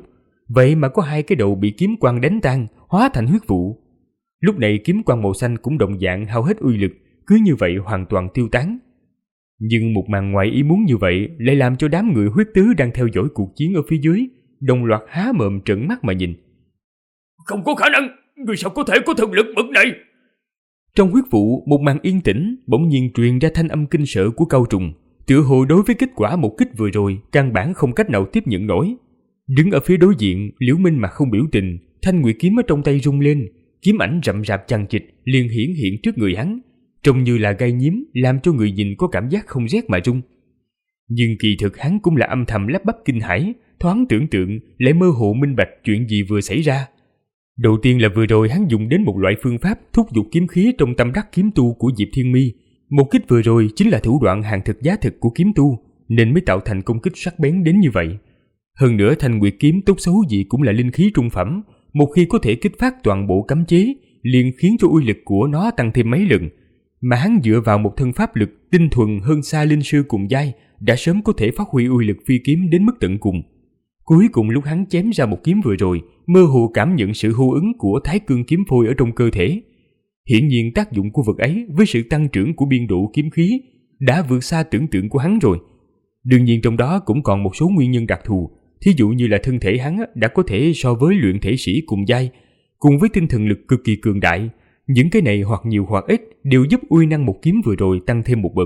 Vậy mà có 2 cái đầu bị kiếm quang đánh tan, hóa thành huyết vụ. Lúc này kiếm quang màu xanh cũng đồng dạng hao hết uy lực, cứ như vậy hoàn toàn tiêu tán. Nhưng một màn ngoài ý muốn như vậy lại làm cho đám người huyết tứ đang theo dõi cuộc chiến ở phía dưới đồng loạt há mồm trợn mắt mà nhìn. Không có khả năng, người sao có thể có thực lực bậc này? Trong huyết vụ, một màn yên tĩnh bỗng nhiên truyền ra thanh âm kinh sợ của Cao Trùng, tựa hồ đối với kết quả một kích vừa rồi căn bản không cách nào tiếp nhận nổi. Đứng ở phía đối diện, Liễu Minh mà không biểu tình, thanh nguyệt kiếm ở trong tay rung lên, kiếm ảnh rậm rạp chằng chịt liền hiển hiện trước người hắn, trông như là gai nhím, làm cho người nhìn có cảm giác không rét mà run. Nhưng kỳ thực hắn cũng là âm thầm lắp bắp kinh hãi, thoáng tưởng tượng lại mơ hồ minh bạch chuyện gì vừa xảy ra. Đầu tiên là vừa rồi hắn dùng đến một loại phương pháp thúc giục kiếm khí trong tâm đắc kiếm tu của Diệp Thiên Mi. Một kích vừa rồi chính là thủ đoạn hàng thực giá thực của kiếm tu, nên mới tạo thành công kích sắc bén đến như vậy. Hơn nữa thanh nguyệt kiếm tốt xấu gì cũng là linh khí trung phẩm, một khi có thể kích phát toàn bộ cấm chế, liền khiến cho uy lực của nó tăng thêm mấy lần. Mà hắn dựa vào một thân pháp lực tinh thuần hơn xa linh sư cùng giai, đã sớm có thể phát huy uy lực phi kiếm đến mức tận cùng. Cuối cùng lúc hắn chém ra một kiếm vừa rồi, mơ hồ cảm nhận sự hô ứng của Thái Cương kiếm phôi ở trong cơ thể. Hiển nhiên tác dụng của vật ấy với sự tăng trưởng của biên độ kiếm khí đã vượt xa tưởng tượng của hắn rồi. Đương nhiên trong đó cũng còn một số nguyên nhân đặc thù, thí dụ như là thân thể hắn đã có thể so với luyện thể sĩ cùng giai, cùng với tinh thần lực cực kỳ cường đại. Những cái này hoặc nhiều hoặc ít đều giúp uy năng một kiếm vừa rồi tăng thêm một bậc.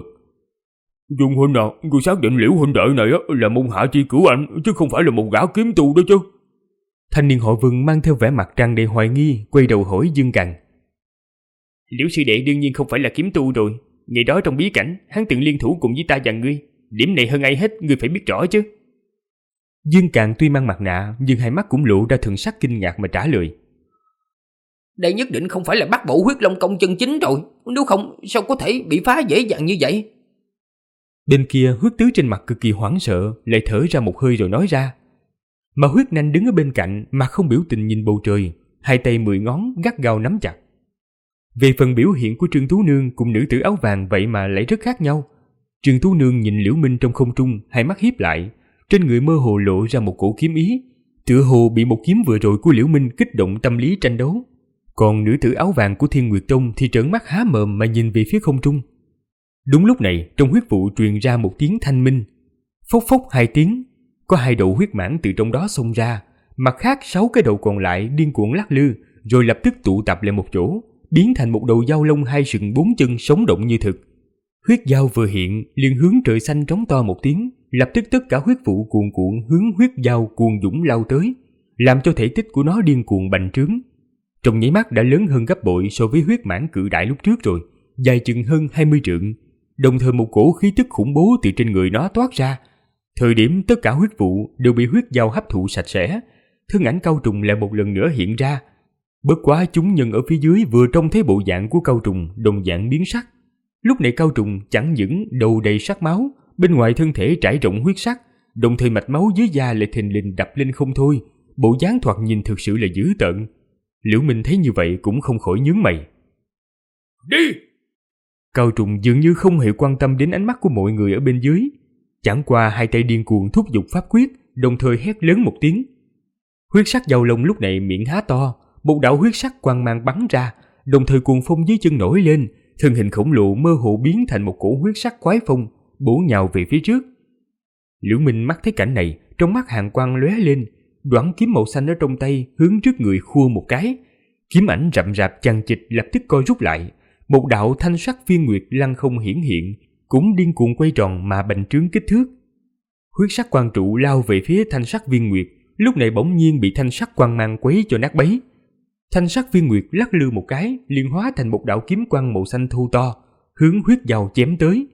Dung huynh à, người xác định Liễu huynh đệ này là môn hạ chi cửu anh, chứ không phải là một gã kiếm tu đó chứ? Thanh niên họ Vân mang theo vẻ mặt tràn đầy hoài nghi, quay đầu hỏi Dương Càn. Liễu sư đệ đương nhiên không phải là kiếm tu rồi. Ngày đó trong bí cảnh, hắn từng liên thủ cùng với ta và ngươi. Điểm này hơn ai hết, ngươi phải biết rõ chứ. Dương Càn tuy mang mặt nạ, nhưng hai mắt cũng lộ ra thần sắc kinh ngạc mà trả lời. Đây nhất định không phải là bắt bộ huyết long công chân chính rồi. Nếu không, sao có thể bị phá dễ dàng như vậy? Bên kia huyết tứ trên mặt cực kỳ hoảng sợ, lại thở ra một hơi rồi nói ra. Mà huyết nanh đứng ở bên cạnh, mặt không biểu tình nhìn bầu trời, hai tay 10 ngón gắt gao nắm chặt. Về phần biểu hiện của Trương Tú Nương cùng nữ tử áo vàng vậy mà lại rất khác nhau. Trương Tú Nương nhìn Liễu Minh trong không trung, hai mắt híp lại, trên người mơ hồ lộ ra một cổ kiếm ý, tựa hồ bị một kiếm vừa rồi của Liễu Minh kích động tâm lý tranh đấu. Còn nữ tử áo vàng của Thiên Nguyệt Tông thì trợn mắt há mồm mà nhìn về phía không trung. Đúng lúc này, trong huyết vụ truyền ra một tiếng thanh minh. Phốc phốc 2 tiếng, có 2 đầu huyết mãng từ trong đó xông ra, mặt khác 6 cái đầu còn lại điên cuồng lắc lư, rồi lập tức tụ tập lại một chỗ, biến thành một đầu dao lông 2 sừng 4 chân sống động như thực. Huyết dao vừa hiện, liền hướng trời xanh trống to một tiếng, lập tức tất cả huyết vụ cuồn cuộn hướng huyết dao cuồn dũng lao tới, làm cho thể tích của nó điên cuồng bành trướng. Trong nháy mắt đã lớn hơn gấp bội so với huyết mãng cự đại lúc trước rồi, dài chừng hơn 20 trượng. Đồng thời một cổ khí tức khủng bố từ trên người nó toát ra. Thời điểm tất cả huyết vụ đều bị huyết dao hấp thụ sạch sẽ, thân ảnh Cao Trùng lại một lần nữa hiện ra. Bất quá chúng nhân ở phía dưới vừa trông thấy bộ dạng của Cao Trùng đồng dạng biến sắc. Lúc này Cao Trùng chẳng những đầu đầy sắc máu, bên ngoài thân thể trải rộng huyết sắc, đồng thời mạch máu dưới da lại thình lình đập lên không thôi, bộ dáng thoạt nhìn thực sự là dữ tợn. Liễu Minh thấy như vậy cũng không khỏi nhướng mày. Đi! Cao Trùng dường như không hề quan tâm đến ánh mắt của mọi người ở bên dưới, chẳng qua hai tay điên cuồng thúc giục pháp quyết, đồng thời hét lớn một tiếng. Huyết sắc dao lông lúc này miệng há to, một đạo huyết sắc quang mang bắn ra, đồng thời cuồng phong dưới chân nổi lên, thân hình khổng lồ mơ hồ biến thành một cổ huyết sắc quái phong, bổ nhào về phía trước. Liễu Minh mắt thấy cảnh này, trong mắt hàn quang lóe lên, đoạn kiếm màu xanh ở trong tay hướng trước người khua một cái, kiếm ảnh rậm rạp chằng chịt lập tức co rút lại, một đạo thanh sắc phiên nguyệt lăng không hiển hiện, cũng điên cuồng quay tròn mà bành trướng kích thước. Huyết sắc quang trụ lao về phía thanh sắc viên nguyệt, lúc này bỗng nhiên bị thanh sắc quang mang quấy cho nát bấy. Thanh sắc viên nguyệt lắc lư một cái, liền hóa thành một đạo kiếm quang màu xanh thô to, hướng huyết dao chém tới.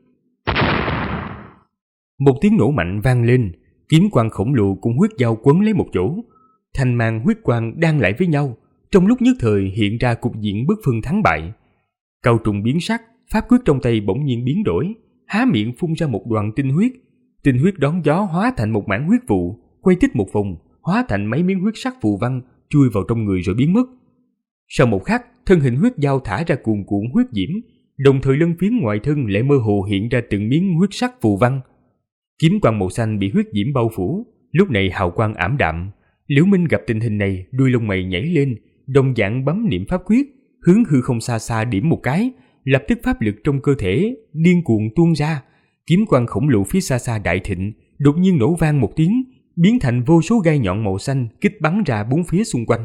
Một tiếng nổ mạnh vang lên, kiếm quang khổng lồ cùng huyết dao quấn lấy một chỗ, thanh mang huyết quang đan lại với nhau, trong lúc nhất thời hiện ra cục diện bất phân thắng bại. Cao Trùng biến sắc, pháp quyết trong tay bỗng nhiên biến đổi, há miệng phun ra một đoàn tinh huyết đón gió hóa thành một mảng huyết vụ, quay tích một vòng, hóa thành mấy miếng huyết sắc phù văn chui vào trong người rồi biến mất. Sau một khắc, thân hình huyết dao thả ra cuồn cuộn huyết diễm, đồng thời lân phiến ngoài thân lại mơ hồ hiện ra từng miếng huyết sắc phù văn. Kiếm quang màu xanh bị huyết diễm bao phủ, lúc này hào quang ảm đạm, Liễu Minh gặp tình hình này, đuôi lông mày nhảy lên, đồng dạng bấm niệm pháp quyết, hướng hư không xa xa điểm một cái, lập tức pháp lực trong cơ thể điên cuồng tuôn ra, kiếm quang khổng lồ phía xa xa đại thịnh, đột nhiên nổ vang một tiếng, biến thành vô số gai nhọn màu xanh kích bắn ra bốn phía xung quanh.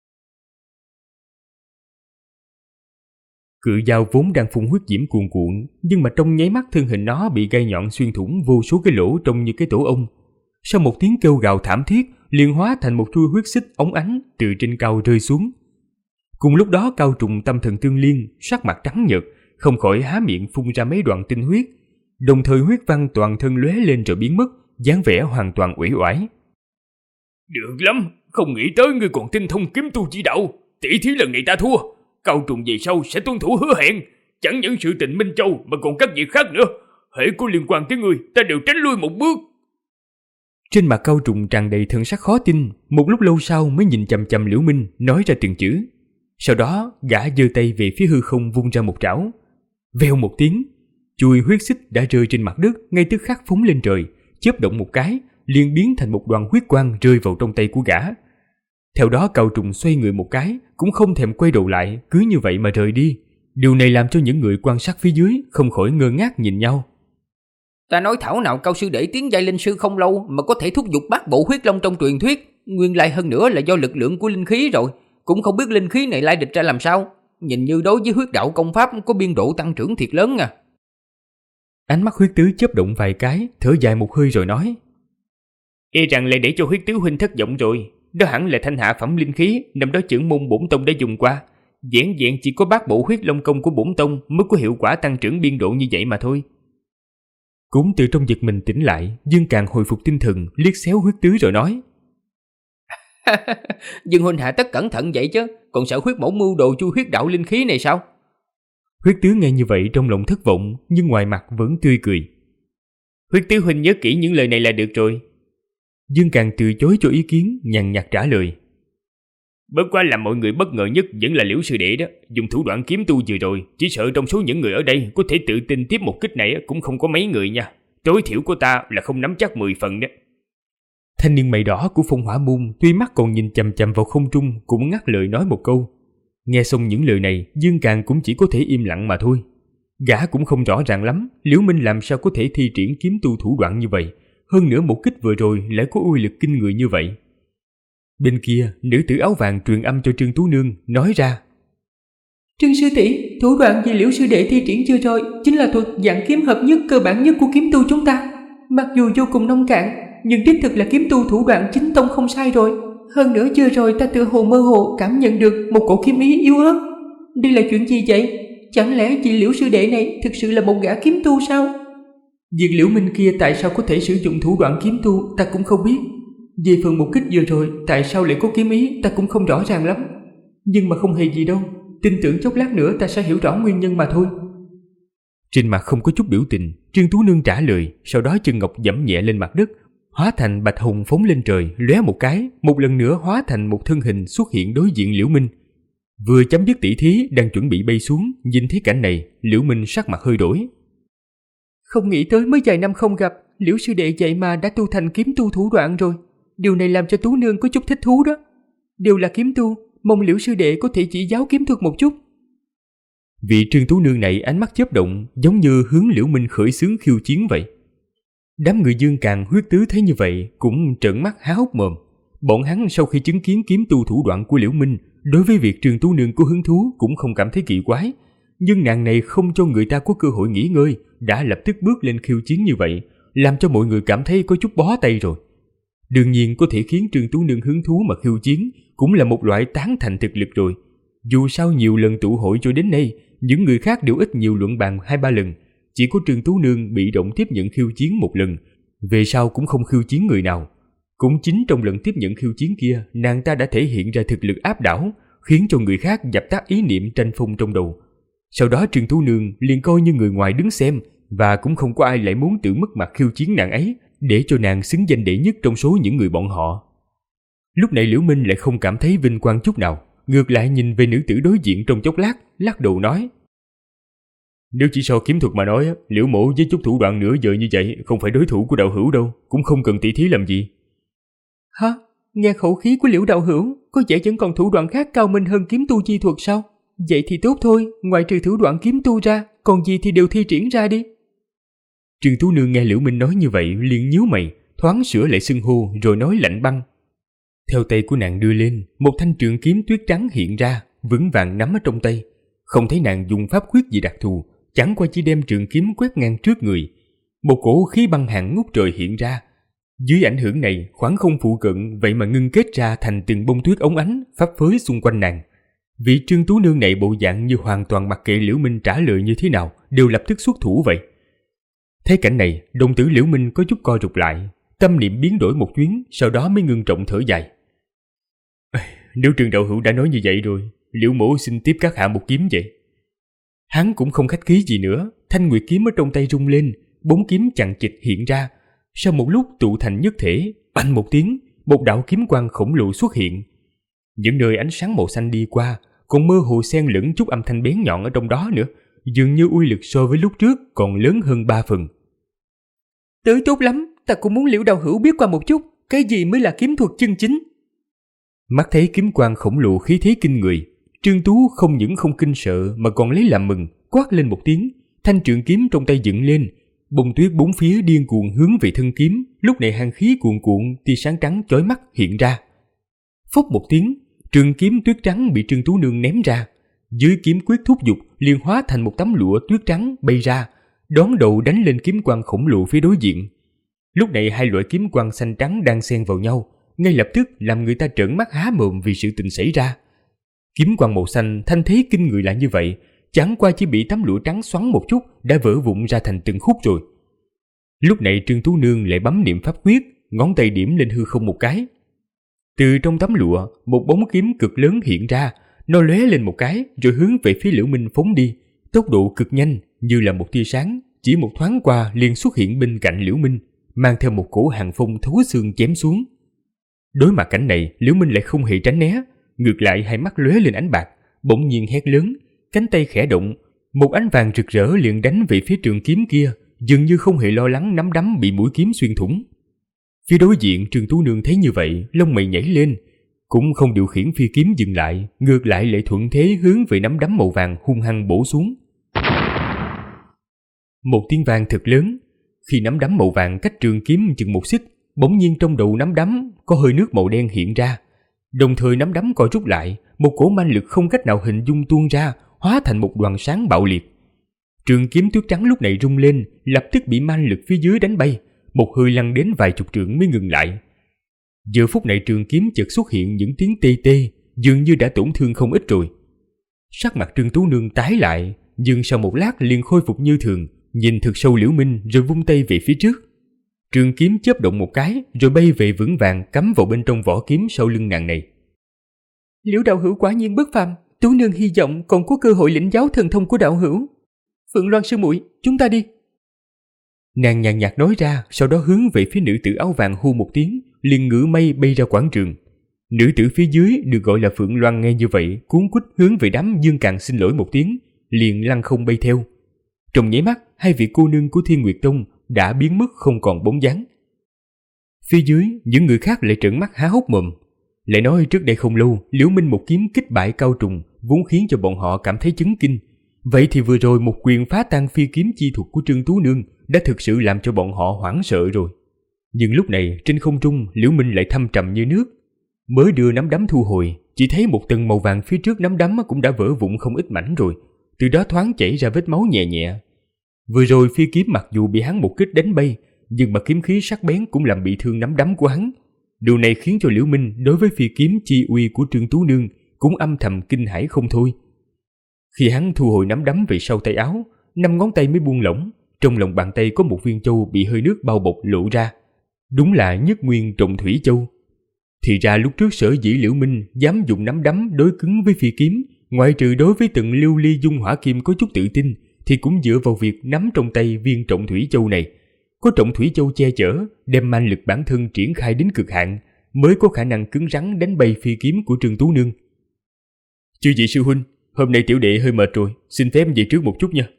Cự dao vốn đang phun huyết diễm cuồn cuộn, nhưng mà trong nháy mắt thân hình nó bị gai nhọn xuyên thủng vô số cái lỗ trông như cái tổ ong. Sau một tiếng kêu gào thảm thiết, liền hóa thành một chuôi huyết xích óng ánh từ trên cao rơi xuống. Cùng lúc đó Cao Trùng tâm thần tương liên, sắc mặt trắng nhợt, không khỏi há miệng phun ra mấy đoạn tinh huyết, đồng thời huyết văn toàn thân lóe lên rồi biến mất, dáng vẻ hoàn toàn uể oải. Được lắm, không nghĩ tới ngươi còn tinh thông kiếm tu chỉ đạo. Tỷ thí lần này ta thua. Cao Trùng về sau sẽ tuân thủ hứa hẹn, chẳng những sự tình Minh Châu mà còn các việc khác nữa. Hễ có liên quan tới ngươi, ta đều tránh lui một bước. Trên mặt Cao Trùng tràn đầy thần sắc khó tin, một lúc lâu sau mới nhìn chằm chằm Liễu Minh, nói ra từng chữ. Sau đó gã giơ tay về phía hư không vung ra một trảo. Vèo một tiếng, chuôi huyết xích đã rơi trên mặt đất, ngay tức khắc phóng lên trời, chớp động một cái, liền biến thành một đoàn huyết quang rơi vào trong tay của gã. Theo đó Cao Trùng xoay người một cái, cũng không thèm quay đầu lại, cứ như vậy mà rời đi. Điều này làm cho những người quan sát phía dưới không khỏi ngơ ngác nhìn nhau. Ta nói thảo nào Cao sư đệ tiến giai linh sư không lâu mà có thể thúc giục bát bộ huyết long trong truyền thuyết, nguyên lai hơn nữa là do lực lượng của linh khí rồi, cũng không biết linh khí này lai địch ra làm sao. Nhìn như đối với huyết đạo công pháp có biên độ tăng trưởng thiệt lớn à. Ánh mắt Huyết Tứ chớp động vài cái, thở dài một hơi rồi nói: E rằng lại để cho Huyết Tứ huynh thất vọng rồi. Đó hẳn là thanh hạ phẩm linh khí, năm đó trưởng môn bổn tông đã dùng qua. Vẻn vẹn chỉ có bát bộ huyết long công của bổn tông mới có hiệu quả tăng trưởng biên độ như vậy mà thôi. Cũng từ trong giật mình tỉnh lại, Dương Càng hồi phục tinh thần, liếc xéo Huyết Tứ rồi nói: Dương huynh hạ tất cẩn thận vậy chứ, còn sợ Huyết mẫu mưu đồ chui huyết đạo linh khí này sao? Huyết Tứ nghe như vậy trong lòng thất vọng, nhưng ngoài mặt vẫn tươi cười. Huyết Tứ huynh nhớ kỹ những lời này là được rồi. Dương Càng từ chối cho ý kiến, nhàn nhạt trả lời: Bất quá làm mọi người bất ngờ nhất vẫn là Liễu sư đệ đó, dùng thủ đoạn kiếm tu vừa rồi, chỉ sợ trong số những người ở đây có thể tự tin tiếp một kích này cũng không có mấy người nha. Tối thiểu của ta là không nắm chắc 10 phần đó. Thanh niên mày đỏ của Phong Hỏa Môn tuy mắt còn nhìn chằm chằm vào không trung, cũng ngắt lời nói một câu. Nghe xong những lời này, Dương Càng cũng chỉ có thể im lặng mà thôi. Gã cũng không rõ ràng lắm Liễu Minh làm sao có thể thi triển kiếm tu thủ đoạn như vậy, hơn nữa một kích vừa rồi lại có uy lực kinh người như vậy. Bên kia, nữ tử áo vàng truyền âm cho Trương Tú Nương, nói ra: Trương sư tỷ, thủ đoạn gì Liễu sư đệ thi triển chưa rồi chính là thuật dạng kiếm hợp nhất cơ bản nhất của kiếm tu chúng ta. Mặc dù vô cùng nông cạn, nhưng đích thực là kiếm tu thủ đoạn chính tông không sai rồi. Hơn nữa chưa rồi ta tựa hồ mơ hồ cảm nhận được một cổ kiếm ý yếu ớt. Đây là chuyện gì vậy? Chẳng lẽ chị Liễu sư đệ này thực sự là một gã kiếm tu sao? Việc Liễu Minh kia tại sao có thể sử dụng thủ đoạn kiếm tu ta cũng không biết. Về phần một kích vừa rồi tại sao lại có kiếm ý ta cũng không rõ ràng lắm. Nhưng mà không hề gì đâu, tin tưởng chốc lát nữa ta sẽ hiểu rõ nguyên nhân mà thôi. Trên mặt không có chút biểu tình, Trương Tú Nương trả lời, sau đó chân ngọc giẫm nhẹ lên mặt đất, hóa thành bạch hồng phóng lên trời, lóe một cái, một lần nữa hóa thành một thân hình xuất hiện đối diện Liễu Minh. Vừa chấm dứt tỷ thí đang chuẩn bị bay xuống, nhìn thấy cảnh này, Liễu Minh sắc mặt hơi đổi. Không nghĩ tới mới vài năm không gặp, Liễu sư đệ vậy mà đã tu thành kiếm tu thủ đoạn rồi. Điều này làm cho Tú Nương có chút thích thú đó. Đều là kiếm tu, mong Liễu sư đệ có thể chỉ giáo kiếm thuật một chút. Vị Trương Tú Nương này ánh mắt chớp động, giống như hướng Liễu Minh khởi xướng khiêu chiến vậy. Đám người Dương Càng, Huyết Tứ thấy như vậy cũng trợn mắt há hốc mồm. Bọn hắn sau khi chứng kiến kiếm tu thủ đoạn của Liễu Minh, đối với việc Trương Tú Nương có hứng thú cũng không cảm thấy kỳ quái, nhưng nàng này không cho người ta có cơ hội nghỉ ngơi, đã lập tức bước lên khiêu chiến như vậy, làm cho mọi người cảm thấy có chút bó tay rồi. Đương nhiên có thể khiến Trương Tú Nương hứng thú mà khiêu chiến cũng là một loại tán thành thực lực rồi. Dù sao nhiều lần tụ hội cho đến nay, những người khác đều ít nhiều luận bàn 2-3 lần, chỉ có Trương Tú Nương bị động tiếp nhận khiêu chiến một lần, về sau cũng không khiêu chiến người nào. Cũng chính trong lần tiếp nhận khiêu chiến kia, nàng ta đã thể hiện ra thực lực áp đảo, khiến cho người khác dập tắt ý niệm tranh phong trong đầu. Sau đó Trương Tú Nương liền coi như người ngoài đứng xem, và cũng không có ai lại muốn tự mất mặt khiêu chiến nàng ấy, để cho nàng xứng danh đệ nhất trong số những người bọn họ. Lúc này Liễu Minh lại không cảm thấy vinh quang chút nào, ngược lại nhìn về nữ tử đối diện trong chốc lát, lắc đầu nói: Nếu chỉ so kiếm thuật mà nói, Liễu mộ với chút thủ đoạn nửa giờ như vậy không phải đối thủ của đạo hữu đâu, cũng không cần tỷ thí làm gì. Hả? Nghe khẩu khí của Liễu đạo hữu, có vẻ vẫn còn thủ đoạn khác cao minh hơn kiếm tu chi thuật sao? Vậy thì tốt thôi, ngoài trừ thủ đoạn kiếm tu ra, còn gì thì đều thi triển ra đi. Trương Tú Nương nghe Liễu Minh nói như vậy liền nhíu mày, thoáng sửa lại xưng hô rồi nói lạnh băng. Theo tay của nàng đưa lên, một thanh trường kiếm tuyết trắng hiện ra, vững vàng nắm ở trong tay. Không thấy nàng dùng pháp quyết gì đặc thù, chẳng qua chỉ đem trường kiếm quét ngang trước người. Một cổ khí băng hàn ngút trời hiện ra. Dưới ảnh hưởng này, khoảng không phụ cận vậy mà ngưng kết ra thành từng bông tuyết óng ánh, phấp phới xung quanh nàng. Vị Trương Tú Nương này bộ dạng như hoàn toàn mặc kệ Liễu Minh trả lời như thế nào, đều lập tức xuất thủ vậy. Thấy cảnh này, đồng tử Liễu Minh có chút co rụt lại, tâm niệm biến đổi một chuyến, sau đó mới ngưng trọng thở dài. Nếu Trương đạo hữu đã nói như vậy rồi, Liễu mỗ xin tiếp các hạ một kiếm vậy. Hắn cũng không khách khí gì nữa, thanh nguyệt kiếm ở trong tay rung lên, bốn kiếm chằng chịt hiện ra. Sau một lúc tụ thành nhất thể, oanh một tiếng, một đạo kiếm quang khổng lồ xuất hiện. Những nơi ánh sáng màu xanh đi qua, còn mơ hồ xen lẫn chút âm thanh bén nhọn ở trong đó nữa, dường như uy lực so với lúc trước còn lớn hơn 3 phần. Tới tốt lắm, ta cũng muốn Liễu đạo hữu biết qua một chút, cái gì mới là kiếm thuật chân chính. Mắt thấy kiếm quang khổng lồ khí thế kinh người, Trương Tú không những không kinh sợ mà còn lấy làm mừng, quát lên một tiếng, thanh trường kiếm trong tay dựng lên, bông tuyết bốn phía điên cuồng hướng về thân kiếm, lúc này hàn khí cuồn cuộn, tia sáng trắng chói mắt hiện ra. Phốc một tiếng, trường kiếm tuyết trắng bị Trương Tú Nương ném ra, dưới kiếm quyết thúc giục liền hóa thành một tấm lụa tuyết trắng bay ra, đón đầu đánh lên kiếm quang khổng lồ phía đối diện. Lúc này hai loại kiếm quang xanh trắng đang xen vào nhau, ngay lập tức làm người ta trợn mắt há mồm vì sự tình xảy ra. Kiếm quang màu xanh thanh thế kinh người là như vậy, chẳng qua chỉ bị tấm lụa trắng xoắn một chút đã vỡ vụn ra thành từng khúc rồi. Lúc này Trương Tú Nương lại bấm niệm pháp quyết, ngón tay điểm lên hư không một cái. Từ trong tấm lụa, một bóng kiếm cực lớn hiện ra, nó lóe lên một cái rồi hướng về phía Liễu Minh phóng đi, tốc độ cực nhanh như là một tia sáng, chỉ một thoáng qua liền xuất hiện bên cạnh Liễu Minh, mang theo một cổ hàn phong thấu xương chém xuống. Đối mặt cảnh này, Liễu Minh lại không hề tránh né, ngược lại hai mắt lóe lên ánh bạc, bỗng nhiên hét lớn, cánh tay khẽ động, một ánh vàng rực rỡ liền đánh về phía trường kiếm kia, dường như không hề lo lắng nắm đấm bị mũi kiếm xuyên thủng. Phía đối diện Trương Tú Nương thấy như vậy, lông mày nhảy lên, cũng không điều khiển phi kiếm dừng lại, ngược lại lại thuận thế hướng về nắm đấm màu vàng hung hăng bổ xuống. Một tiếng vang thật lớn, khi nắm đấm màu vàng cách trường kiếm chừng một xích, bỗng nhiên trong đầu nắm đấm có hơi nước màu đen hiện ra, đồng thời nắm đấm co rút lại, một cỗ manh lực không cách nào hình dung tuôn ra, hóa thành một đoàn sáng bạo liệt. Trường kiếm tuyết trắng lúc này rung lên, lập tức bị manh lực phía dưới đánh bay, một hơi lăn đến vài chục trượng mới ngừng lại. Giờ phút này trường kiếm chợt xuất hiện những tiếng tê tê, dường như đã tổn thương không ít rồi. Sắc mặt Trương Tú Nương tái lại, nhưng sau một lát liền khôi phục như thường, nhìn thật sâu Liễu Minh rồi vung tay về phía trước. Trường kiếm chớp động một cái rồi bay về vững vàng cắm vào bên trong vỏ kiếm sau lưng nàng này. Liễu đạo hữu quả nhiên bất phàm, Tú Nương hy vọng còn có cơ hội lĩnh giáo thần thông của đạo hữu. Phượng Loan sư muội, chúng ta đi. Nàng nhàn nhạt nói ra, sau đó hướng về phía nữ tử áo vàng hô một tiếng, liền ngự mây bay ra quảng trường. Nữ tử phía dưới được gọi là Phượng Loan nghe như vậy, cuống quýt hướng về đám Dương Càn xin lỗi một tiếng, liền lăn không bay theo. Trong nháy mắt, hai vị cô nương của Thiên Nguyệt Tông đã biến mất không còn bóng dáng. Phía dưới, những người khác lại trợn mắt há hốc mồm. Lại nói trước đây không lâu, Liễu Minh một kiếm kích bại Cao Trùng, vốn khiến cho bọn họ cảm thấy chấn kinh. Vậy thì vừa rồi một quyền phá tan phi kiếm chi thuật của Trương Tú Nương đã thực sự làm cho bọn họ hoảng sợ rồi. Nhưng lúc này trên không trung, Liễu Minh lại thâm trầm như nước. Mới đưa nắm đấm thu hồi, chỉ thấy một tầng màu vàng phía trước nắm đấm cũng đã vỡ vụn không ít mảnh rồi, từ đó thoáng chảy ra vết máu nhẹ nhẹ. Vừa rồi phi kiếm mặc dù bị hắn một kích đánh bay, nhưng mà kiếm khí sắc bén cũng làm bị thương nắm đấm của hắn. Điều này khiến cho Liễu Minh đối với phi kiếm chi uy của Trương Tú Nương cũng âm thầm kinh hãi không thôi. Khi hắn thu hồi nắm đấm về sau tay áo, 5 ngón tay mới buông lỏng, trong lòng bàn tay có một viên châu bị hơi nước bao bọc lộ ra. Đúng là nhất nguyên trọng thủy châu. Thì ra lúc trước sở dĩ Liễu Minh dám dùng nắm đấm đối cứng với phi kiếm, ngoại trừ đối với từng lưu ly dung hỏa kim có chút tự tin, thì cũng dựa vào việc nắm trong tay viên trọng thủy châu này. Có trọng thủy châu che chở, đem manh lực bản thân triển khai đến cực hạn, mới có khả năng cứng rắn đánh bay phi kiếm của Trương Tú Nương. Chư vị sư huynh, hôm nay tiểu đệ hơi mệt rồi, xin phép về trước một chút nha.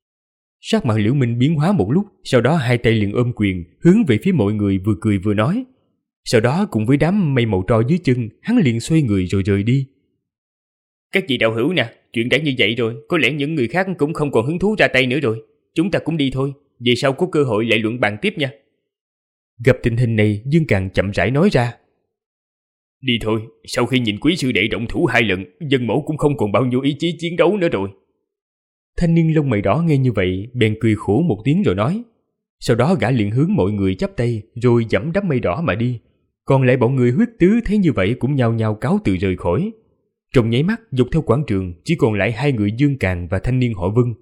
Sắc mặt Liễu Minh biến hóa một lúc, sau đó hai tay liền ôm quyền, hướng về phía mọi người vừa cười vừa nói. Sau đó cùng với đám mây màu tro dưới chân, hắn liền xoay người rồi rời đi. Các vị đạo hữu nè, chuyện đã như vậy rồi, có lẽ những người khác cũng không còn hứng thú ra tay nữa rồi. Chúng ta cũng đi thôi, về sau có cơ hội lại luận bàn tiếp nha. Gặp tình hình này, Dương Càn chậm rãi nói ra. Đi thôi, sau khi nhìn quý sư đệ động thủ 2 lần, dân mẫu cũng không còn bao nhiêu ý chí chiến đấu nữa rồi. Thanh niên lông mày đỏ nghe như vậy, bèn cười khổ một tiếng rồi nói. Sau đó gã liền hướng mọi người chắp tay, rồi dẫm đám mây đỏ mà đi. Còn lại bọn người huyết tứ thấy như vậy cũng nhao nhao cáo từ rời khỏi. Trong nháy mắt, dọc theo quảng trường chỉ còn lại 2 người Dương Càn và thanh niên họ Vân.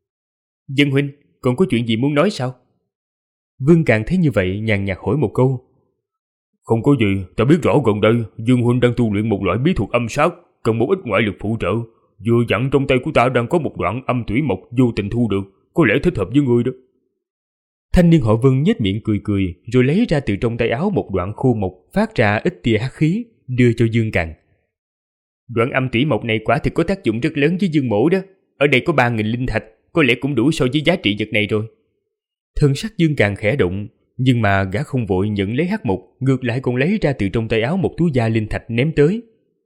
Dân huynh, còn có chuyện gì muốn nói sao? Vương Càn thấy như vậy nhàn nhạt hỏi một câu. Không có gì, ta biết rõ gần đây Dương huynh đang tu luyện một loại bí thuật âm sát, cần một ít ngoại lực phụ trợ. Vừa dặn trong tay của ta đang có một đoạn âm thủy mộc vô tình thu được, có lẽ thích hợp với ngươi đó. Thanh niên họ Vân nhếch miệng cười cười, rồi lấy ra từ trong tay áo một đoạn khô mộc phát ra ít tia hắc khí, đưa cho Dương Càn. Đoạn âm thủy mộc này quả thực có tác dụng rất lớn với Dương mỗ đó. Ở đây có 3.000 linh thạch, có lẽ cũng đủ so với giá trị vật này rồi. Thân sắc Dương Càn khẽ động, nhưng mà gã không vội nhận lấy hắc mộc, ngược lại còn lấy ra từ trong tay áo một túi da linh thạch ném tới.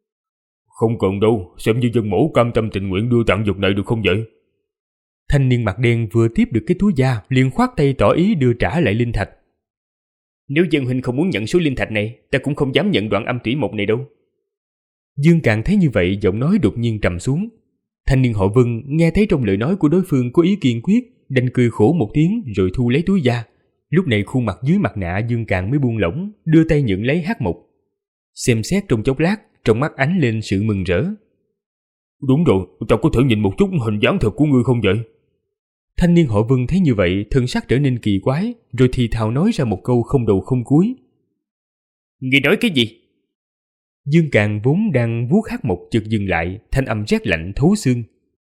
Không cần đâu, xem như dân mẫu cam tâm tình nguyện đưa tặng vật này được không vậy? Thanh niên mặt đen vừa tiếp được cái túi da, liền khoát tay tỏ ý đưa trả lại linh thạch. Nếu dân huynh không muốn nhận số linh thạch này, ta cũng không dám nhận đoạn âm thủy mộc này đâu. Dương Càn thấy như vậy, giọng nói đột nhiên trầm xuống. Thanh niên họ Vân nghe thấy trong lời nói của đối phương có ý kiên quyết, đành cười khổ một tiếng rồi thu lấy túi da. Lúc này khuôn mặt dưới mặt nạ Dương Càn mới buông lỏng, đưa tay nhận lấy hắc mộc. Xem xét trong chốc lát, trong mắt ánh lên sự mừng rỡ. Đúng rồi, ta có thể nhìn một chút hình dáng thật của ngươi không vậy? Thanh niên họ Vân thấy như vậy, thân sắc trở nên kỳ quái, rồi thì thào nói ra một câu không đầu không cuối. Ngươi nói cái gì? Dương Càn vốn đang vuốt hắc mộc chợt dừng lại, thanh âm rét lạnh thấu xương.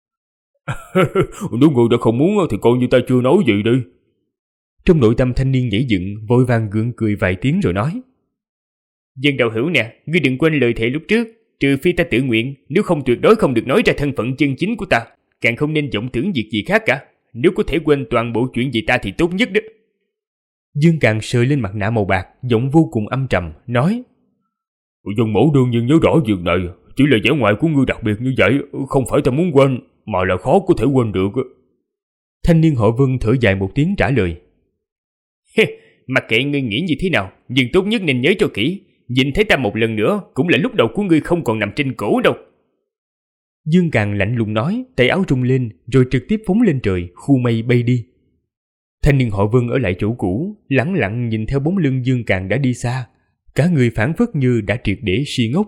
Nếu ngươi đã không muốn thì coi như ta chưa nói gì đi. Trong nội tâm thanh niên nhảy dựng, vội vàng gượng cười vài tiếng rồi nói. Dân đạo hữu nè, ngươi đừng quên lời thề lúc trước, trừ phi ta tự nguyện, nếu không tuyệt đối không được nói ra thân phận chân chính của ta, càng không nên vọng tưởng việc gì khác cả. Nếu có thể quên toàn bộ chuyện gì ta thì tốt nhất đó. Dương Càn sờ lên mặt nạ màu bạc, giọng vô cùng âm trầm, nói. Dân mẫu đương nhiên nhớ rõ việc này, chỉ là vẻ ngoài của ngươi đặc biệt như vậy, không phải ta muốn quên, mà là khó có thể quên được. Thanh niên họ Vân thở dài một tiếng trả lời. Mặc kệ ngươi nghĩ như thế nào, nhưng tốt nhất nên nhớ cho kỹ, nhìn thấy ta một lần nữa cũng là lúc đầu của ngươi không còn nằm trên cổ đâu. Dương Càn lạnh lùng nói, tay áo rung lên rồi trực tiếp phóng lên trời, khu mây bay đi. Thanh niên họ Vân ở lại chỗ cũ, lẳng lặng nhìn theo bóng lưng Dương Càn đã đi xa, cả người phảng phất như đã triệt để si ngốc.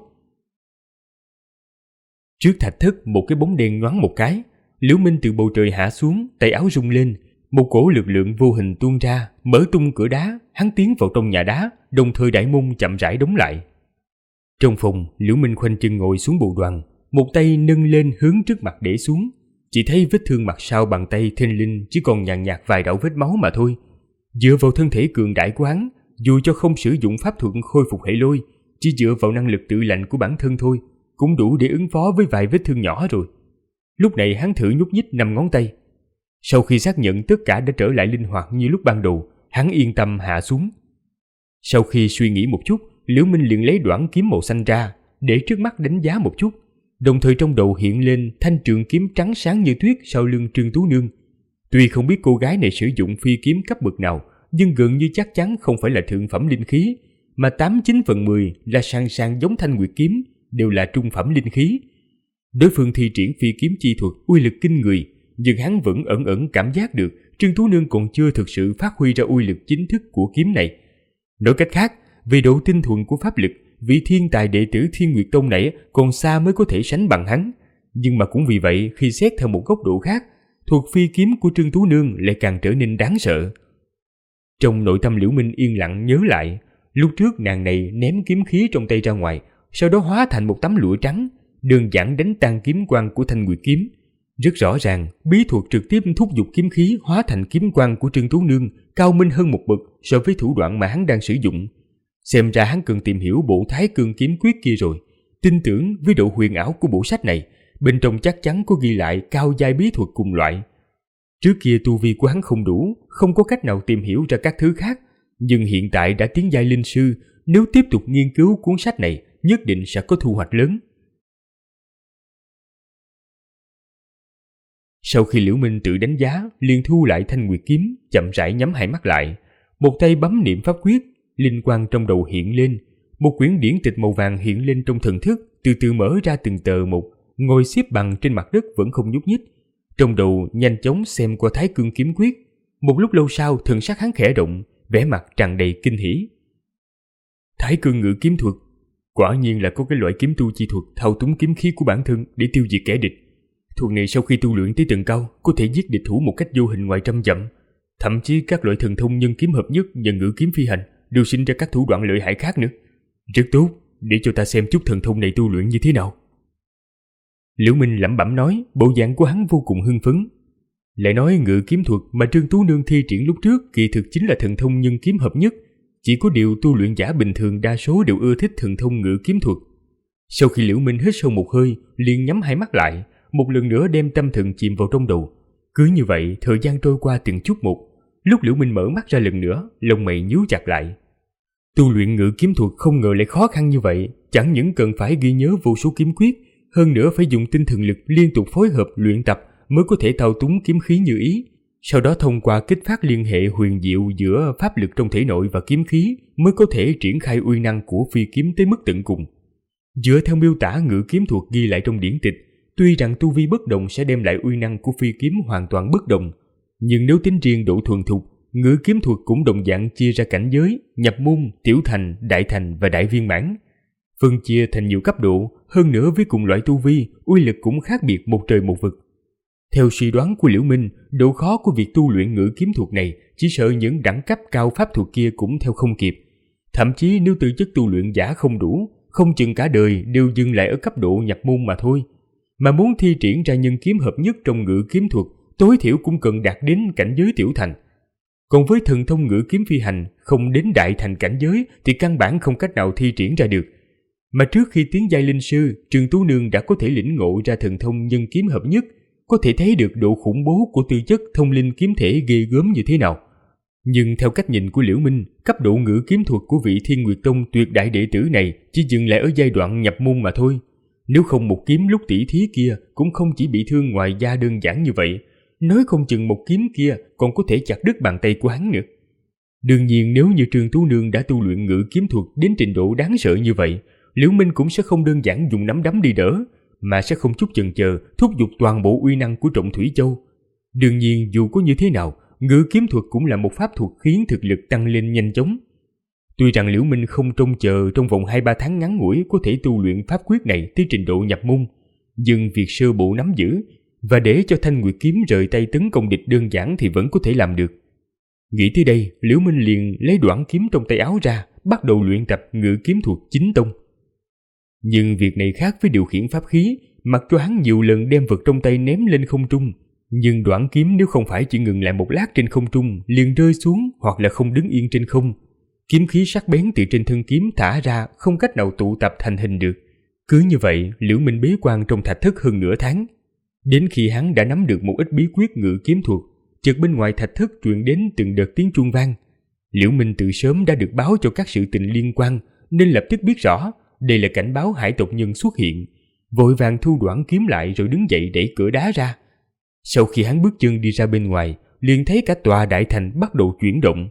Trước thạch thất một cái bóng đen nhoáng một cái, Liễu Minh từ bầu trời hạ xuống, tay áo rung lên, một cổ lực lượng vô hình tuôn ra, mở tung cửa đá, hắn tiến vào trong nhà đá, đồng thời đại môn chậm rãi đóng lại. Trong phòng, Liễu Minh khoanh chân ngồi xuống bồ đoàn, một tay nâng lên hướng trước mặt để xuống, chỉ thấy vết thương mặt sau bàn tay thình lình chỉ còn nhàn nhạt vài đạo vết máu mà thôi. Dựa vào thân thể cường đại của hắn, dù cho không sử dụng pháp thuật khôi phục hệ lôi, chỉ dựa vào năng lực tự lành của bản thân thôi, cũng đủ để ứng phó với vài vết thương nhỏ rồi. Lúc này hắn thử nhúc nhích 5 ngón tay. Sau khi xác nhận tất cả đã trở lại linh hoạt như lúc ban đầu, hắn yên tâm hạ xuống. Sau khi suy nghĩ một chút, Liễu Minh liền lấy đoản kiếm màu xanh ra, để trước mắt đánh giá một chút, đồng thời trong đầu hiện lên thanh trường kiếm trắng sáng như tuyết sau lưng Trương Tú Nương. Tuy không biết cô gái này sử dụng phi kiếm cấp bậc nào, nhưng gần như chắc chắn không phải là thượng phẩm linh khí, mà 89 phần 10 là sàn sàn giống thanh nguyệt kiếm, đều là trung phẩm linh khí. Đối phương thi triển phi kiếm chi thuật uy lực kinh người, nhưng hắn vẫn ẩn ẩn cảm giác được Trương Tú Nương còn chưa thực sự phát huy ra uy lực chính thức của kiếm này. Nói cách khác, về độ tinh thuần của pháp lực, vị thiên tài đệ tử Thiên Nguyệt Tông này còn xa mới có thể sánh bằng hắn. Nhưng mà cũng vì vậy, khi xét theo một góc độ khác, thuật phi kiếm của Trương Tú Nương lại càng trở nên đáng sợ. Trong nội tâm Liễu Minh yên lặng nhớ lại, lúc trước nàng này ném kiếm khí trong tay ra ngoài, sau đó hóa thành một tấm lụa trắng, đơn giản đánh tan kiếm quang của thanh nguyệt kiếm. Rất rõ ràng, bí thuật trực tiếp thúc giục kiếm khí hóa thành kiếm quang của Trương Tú Nương cao minh hơn một bậc so với thủ đoạn mà hắn đang sử dụng. Xem ra hắn cần tìm hiểu bộ Thái Cương kiếm quyết kia rồi. Tin tưởng với độ huyền ảo của bộ sách này, bên trong chắc chắn có ghi lại cao giai bí thuật cùng loại. Trước kia tu vi của hắn không đủ, không có cách nào tìm hiểu ra các thứ khác, nhưng hiện tại đã tiến giai linh sư, nếu tiếp tục nghiên cứu cuốn sách này, nhất định sẽ có thu hoạch lớn. Sau khi Liễu Minh tự đánh giá, liền thu lại thanh nguyệt kiếm, chậm rãi nhắm hai mắt lại, một tay bấm niệm pháp quyết, linh quang trong đầu hiện lên, một quyển điển tịch màu vàng hiện lên trong thần thức, từ từ mở ra từng tờ một, ngồi xếp bằng trên mặt đất vẫn không nhúc nhích. Trong đầu nhanh chóng xem qua Thái Cương kiếm quyết, một lúc lâu sau thần sắc hắn khẽ động, vẻ mặt tràn đầy kinh hỉ. Thái Cương ngự kiếm thuật, quả nhiên là có cái loại kiếm tu chi thuật thao túng kiếm khí của bản thân để tiêu diệt kẻ địch. Thuật này sau khi tu luyện tới tầng cao, có thể giết địch thủ một cách vô hình ngoài trăm dặm. Thậm chí các loại thần thông nhân kiếm hợp nhất và ngự kiếm phi hành đều sinh ra các thủ đoạn lợi hại khác nữa. Rất tốt, để cho ta xem chút thần thông này tu luyện như thế nào. Liễu Minh lẩm bẩm nói, bộ dạng của hắn vô cùng hưng phấn. Lại nói ngự kiếm thuật mà Trương Tú Nương thi triển lúc trước kỳ thực chính là thần thông nhân kiếm hợp nhất. Chỉ có điều tu luyện giả bình thường đa số đều ưa thích thần thông ngự kiếm thuật. Sau khi Liễu Minh hít sâu một hơi, liền nhắm hai mắt lại, một lần nữa đem tâm thần chìm vào trong đầu. Cứ như vậy, thời gian trôi qua từng chút một. Lúc Liễu Minh mở mắt ra lần nữa, lông mày nhíu chặt lại. Tu luyện ngự kiếm thuật không ngờ lại khó khăn như vậy, chẳng những cần phải ghi nhớ vô số kiếm quyết, hơn nữa phải dùng tinh thần lực liên tục phối hợp luyện tập mới có thể thao túng kiếm khí như ý. Sau đó thông qua kích phát liên hệ huyền diệu giữa pháp lực trong thể nội và kiếm khí mới có thể triển khai uy năng của phi kiếm tới mức tận cùng. Dựa theo miêu tả ngự kiếm thuật ghi lại trong điển tịch, tuy rằng tu vi bất đồng sẽ đem lại uy năng của phi kiếm hoàn toàn bất đồng, nhưng nếu tính riêng độ thuần thục, ngự kiếm thuật cũng đồng dạng chia ra cảnh giới, nhập môn, tiểu thành, đại thành và đại viên mãn. Phân chia thành nhiều cấp độ, hơn nữa với cùng loại tu vi, uy lực cũng khác biệt một trời một vực. Theo suy đoán của Liễu Minh, độ khó của việc tu luyện ngự kiếm thuật này chỉ sợ những đẳng cấp cao pháp thuật kia cũng theo không kịp. Thậm chí nếu tư chất tu luyện giả không đủ, không chừng cả đời đều dừng lại ở cấp độ nhập môn mà thôi. Mà muốn thi triển ra nhân kiếm hợp nhất trong ngự kiếm thuật, tối thiểu cũng cần đạt đến cảnh giới tiểu thành. Còn với thần thông ngự kiếm phi hành, không đến đại thành cảnh giới thì căn bản không cách nào thi triển ra được. Mà trước khi tiến giai linh sư, Trương Tú Nương đã có thể lĩnh ngộ ra thần thông nhân kiếm hợp nhất, có thể thấy được độ khủng bố của tư chất thông linh kiếm thể ghê gớm như thế nào. Nhưng theo cách nhìn của Liễu Minh, cấp độ ngự kiếm thuật của vị Thiên Nguyệt Tông tuyệt đại đệ tử này chỉ dừng lại ở giai đoạn nhập môn mà thôi. Nếu không một kiếm lúc tỷ thí kia cũng không chỉ bị thương ngoài da đơn giản như vậy, nói không chừng một kiếm kia còn có thể chặt đứt bàn tay của hắn nữa. Đương nhiên nếu như Trương Tú Nương đã tu luyện ngự kiếm thuật đến trình độ đáng sợ như vậy, Liễu Minh cũng sẽ không đơn giản dùng nắm đấm đi đỡ, mà sẽ không chút chần chờ thúc giục toàn bộ uy năng của Trọng Thủy Châu. Đương nhiên dù có như thế nào, ngự kiếm thuật cũng là một pháp thuật khiến thực lực tăng lên nhanh chóng. Tuy rằng Liễu Minh không trông chờ trong vòng 2-3 tháng ngắn ngủi có thể tu luyện pháp quyết này tới trình độ nhập môn, nhưng việc sơ bộ nắm giữ và để cho thanh nguyệt kiếm rời tay tấn công địch đơn giản thì vẫn có thể làm được. Nghĩ tới đây, Liễu Minh liền lấy đoạn kiếm trong tay áo ra, bắt đầu luyện tập ngự kiếm thuật chính tông. Nhưng việc này khác với điều khiển pháp khí, mặc cho hắn nhiều lần đem vật trong tay ném lên không trung, nhưng đoạn kiếm nếu không phải chỉ ngừng lại một lát trên không trung liền rơi xuống hoặc là không đứng yên trên không, kiếm khí sắc bén từ trên thân kiếm thả ra không cách nào tụ tập thành hình được. Cứ như vậy, Liễu Minh bế quan trong thạch thất hơn nửa tháng. Đến khi hắn đã nắm được một ít bí quyết ngự kiếm thuật, chợt bên ngoài thạch thất truyền đến từng đợt tiếng chuông vang. Liễu Minh từ sớm đã được báo cho các sự tình liên quan, nên lập tức biết rõ đây là cảnh báo hải tộc nhân xuất hiện, vội vàng thu đoạn kiếm lại rồi đứng dậy đẩy cửa đá ra. Sau khi hắn bước chân đi ra bên ngoài, liền thấy cả tòa đại thành bắt đầu chuyển động.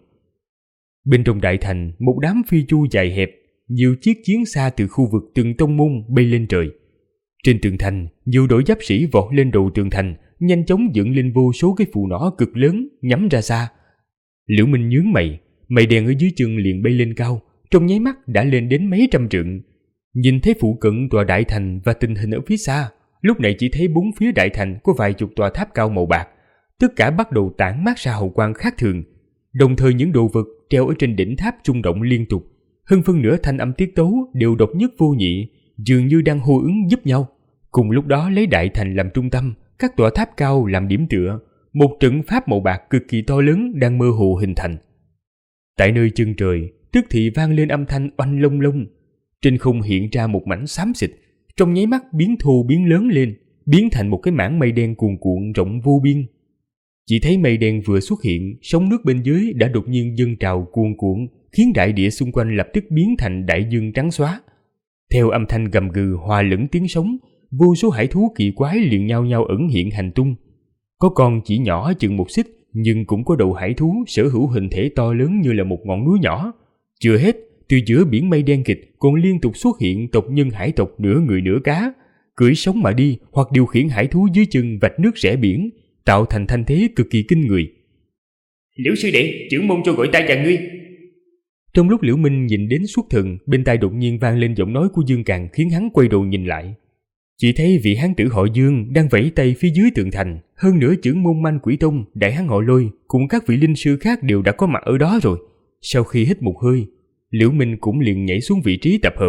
Bên trong đại thành, một đám phi chu dài hẹp, nhiều chiếc chiến xa từ khu vực từng tông môn bay lên trời. Trên tường thành, nhiều đội giáp sĩ vọt lên đầu tường thành, nhanh chóng dựng lên vô số cái phù nỏ cực lớn nhắm ra xa. Liễu Minh nhướng mày, mây đen ở dưới chân liền bay lên cao, trong nháy mắt đã lên đến mấy trăm trượng. Nhìn thấy phụ cận tòa đại thành và tình hình ở phía xa, lúc này chỉ thấy bốn phía đại thành có vài chục tòa tháp cao màu bạc, tất cả bắt đầu tản mát ra hào quang khác thường. Đồng thời những đồ vật treo ở trên đỉnh tháp rung động liên tục, hơn phân nửa thanh âm tiết tấu đều độc nhất vô nhị, dường như đang hô ứng giúp nhau. Cùng lúc đó lấy đại thành làm trung tâm, các tòa tháp cao làm điểm tựa, một trận pháp màu bạc cực kỳ to lớn đang mơ hồ hình thành. Tại nơi chân trời, tức thì vang lên âm thanh oanh long long. Trên không hiện ra một mảnh xám xịt, trong nháy mắt biến thô biến lớn lên, biến thành một cái mảng mây đen cuồn cuộn rộng vô biên. Chỉ thấy mây đen vừa xuất hiện, sóng nước bên dưới đã đột nhiên dâng trào cuồn cuộn, khiến đại địa xung quanh lập tức biến thành đại dương trắng xóa. Theo âm thanh gầm gừ hòa lẫn tiếng sóng, vô số hải thú kỳ quái liền nhao nhao ẩn hiện hành tung. Có con chỉ nhỏ chừng một xích, nhưng cũng có đầu hải thú sở hữu hình thể to lớn như là một ngọn núi nhỏ. Chưa hết, từ giữa biển mây đen kịt còn liên tục xuất hiện tộc nhân hải tộc nửa người nửa cá, cưỡi sóng mà đi hoặc điều khiển hải thú dưới chân vạch nước rẽ biển, tạo thành thanh thế cực kỳ kinh người. Liễu sư đệ, trưởng môn cho gọi ta và ngươi. Trong lúc Liễu Minh nhìn đến xuất thần, bên tai đột nhiên vang lên giọng nói của Dương Càn, khiến hắn quay đầu nhìn lại. Chỉ thấy vị hán tử họ Dương đang vẫy tay phía dưới tường thành, hơn nữa trưởng môn Manh Quỷ Tông, đại hán họ Lôi cùng các vị linh sư khác đều đã có mặt ở đó rồi. Sau khi hít một hơi, Liễu Minh cũng liền nhảy xuống vị trí tập hợp.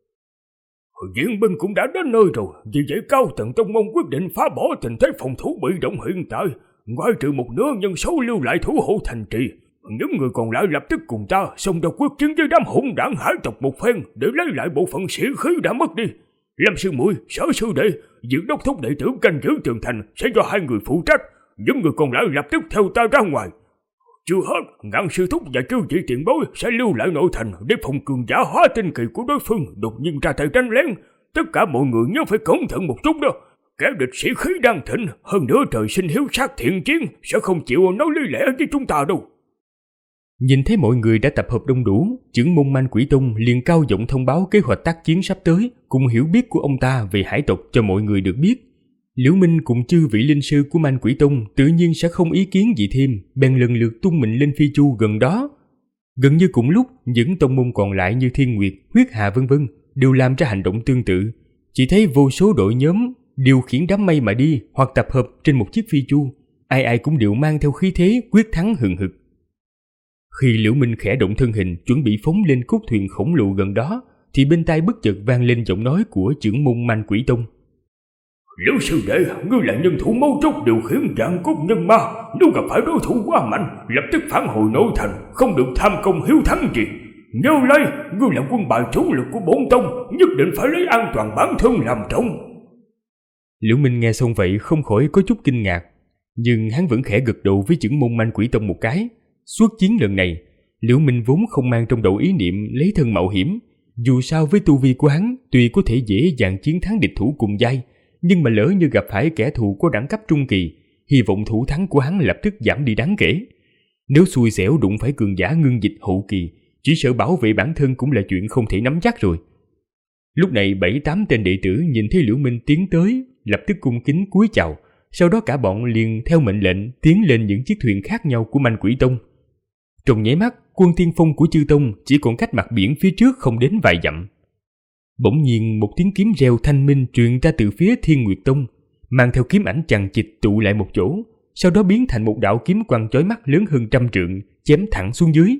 Viện binh cũng đã đến nơi rồi, vì vậy cao tầng tông môn quyết định phá bỏ tình thế phòng thủ bị động hiện tại, ngoại trừ một nửa nhân số lưu lại thủ hộ thành trì. Những người còn lại lập tức cùng ta xông ra quyết chiến với đám hỗn đảng hải tộc một phen để lấy lại bộ phận sĩ khí đã mất đi. Lâm sư muội, Sở sư đệ, Dưỡng đốc thúc đệ tử canh giữ tường thành sẽ do 2 người phụ trách, những người còn lại lập tức theo ta ra ngoài. Chưa hết, Ngạn sư thúc và chư vị tiền bối sẽ lưu lại nội thành để phòng cường giả hóa tinh kỳ của đối phương đột nhiên ra tay đánh lén. Tất cả mọi người nhớ phải cẩn thận một chút đó. Kẻ địch sĩ khí đang thịnh, hơn nữa trời sinh hiếu sát thiện chiến, sẽ không chịu nói lý lẽ với chúng ta đâu. Nhìn thấy mọi người đã tập hợp đông đủ, trưởng môn Manh Quỷ Tông liền cao giọng thông báo kế hoạch tác chiến sắp tới, cùng hiểu biết của ông ta về hải tộc cho mọi người được biết. Liễu Minh cùng chư vị linh sư của Manh Quỷ Tông tự nhiên sẽ không ý kiến gì thêm, bèn lần lượt tung mình lên phi chu gần đó. Gần như cùng lúc, những tông môn còn lại như Thiên Nguyệt, Huyết Hà vân vân đều làm ra hành động tương tự. Chỉ thấy vô số đội nhóm điều khiển đám mây mà đi hoặc tập hợp trên một chiếc phi chu, ai ai cũng đều mang theo khí thế quyết thắng hừng hực. Khi Liễu Minh khẽ động thân hình chuẩn bị phóng lên cốt thuyền khổng lồ gần đó, thì bên tai bất chợt vang lên giọng nói của trưởng môn Manh Quỷ Tông. Liễu sư đệ, ngươi là nhân thủ mấu chốt điều khiển vạn cốt nhân ma, nếu gặp phải đối thủ quá mạnh, lập tức phản hồi nội thành, không được tham công hiếu thắng gì. Nhớ lấy, ngươi là quân bài chủ lực của bổn tông, nhất định phải lấy an toàn bản thân làm trọng. Liễu Minh nghe xong vậy không khỏi có chút kinh ngạc, nhưng hắn vẫn khẽ gật đầu với trưởng môn Manh Quỷ Tông một cái. Suốt chiến lần này, Liễu Minh vốn không mang trong đầu ý niệm lấy thân mạo hiểm. Dù sao với tu vi của hắn, tuy có thể dễ dàng chiến thắng địch thủ cùng giai, nhưng mà lỡ như gặp phải kẻ thù có đẳng cấp trung kỳ, hy vọng thủ thắng của hắn lập tức giảm đi đáng kể. Nếu xui xẻo đụng phải cường giả ngưng dịch hậu kỳ, chỉ sợ bảo vệ bản thân cũng là chuyện không thể nắm chắc rồi. Lúc này 7-8 tên đệ tử nhìn thấy Liễu Minh tiến tới, lập tức cung kính cúi chào, sau đó cả bọn liền theo mệnh lệnh tiến lên những chiếc thuyền khác nhau của Manh Quỷ Tông. Trong nháy mắt, quân tiên phong của chư tông chỉ còn cách mặt biển phía trước không đến vài dặm. Bỗng nhiên một tiếng kiếm reo thanh minh truyền ra từ phía Thiên Nguyệt Tông, mang theo kiếm ảnh chằng chịt tụ lại một chỗ, sau đó biến thành một đạo kiếm quang chói mắt lớn hơn 100 trượng, chém thẳng xuống dưới.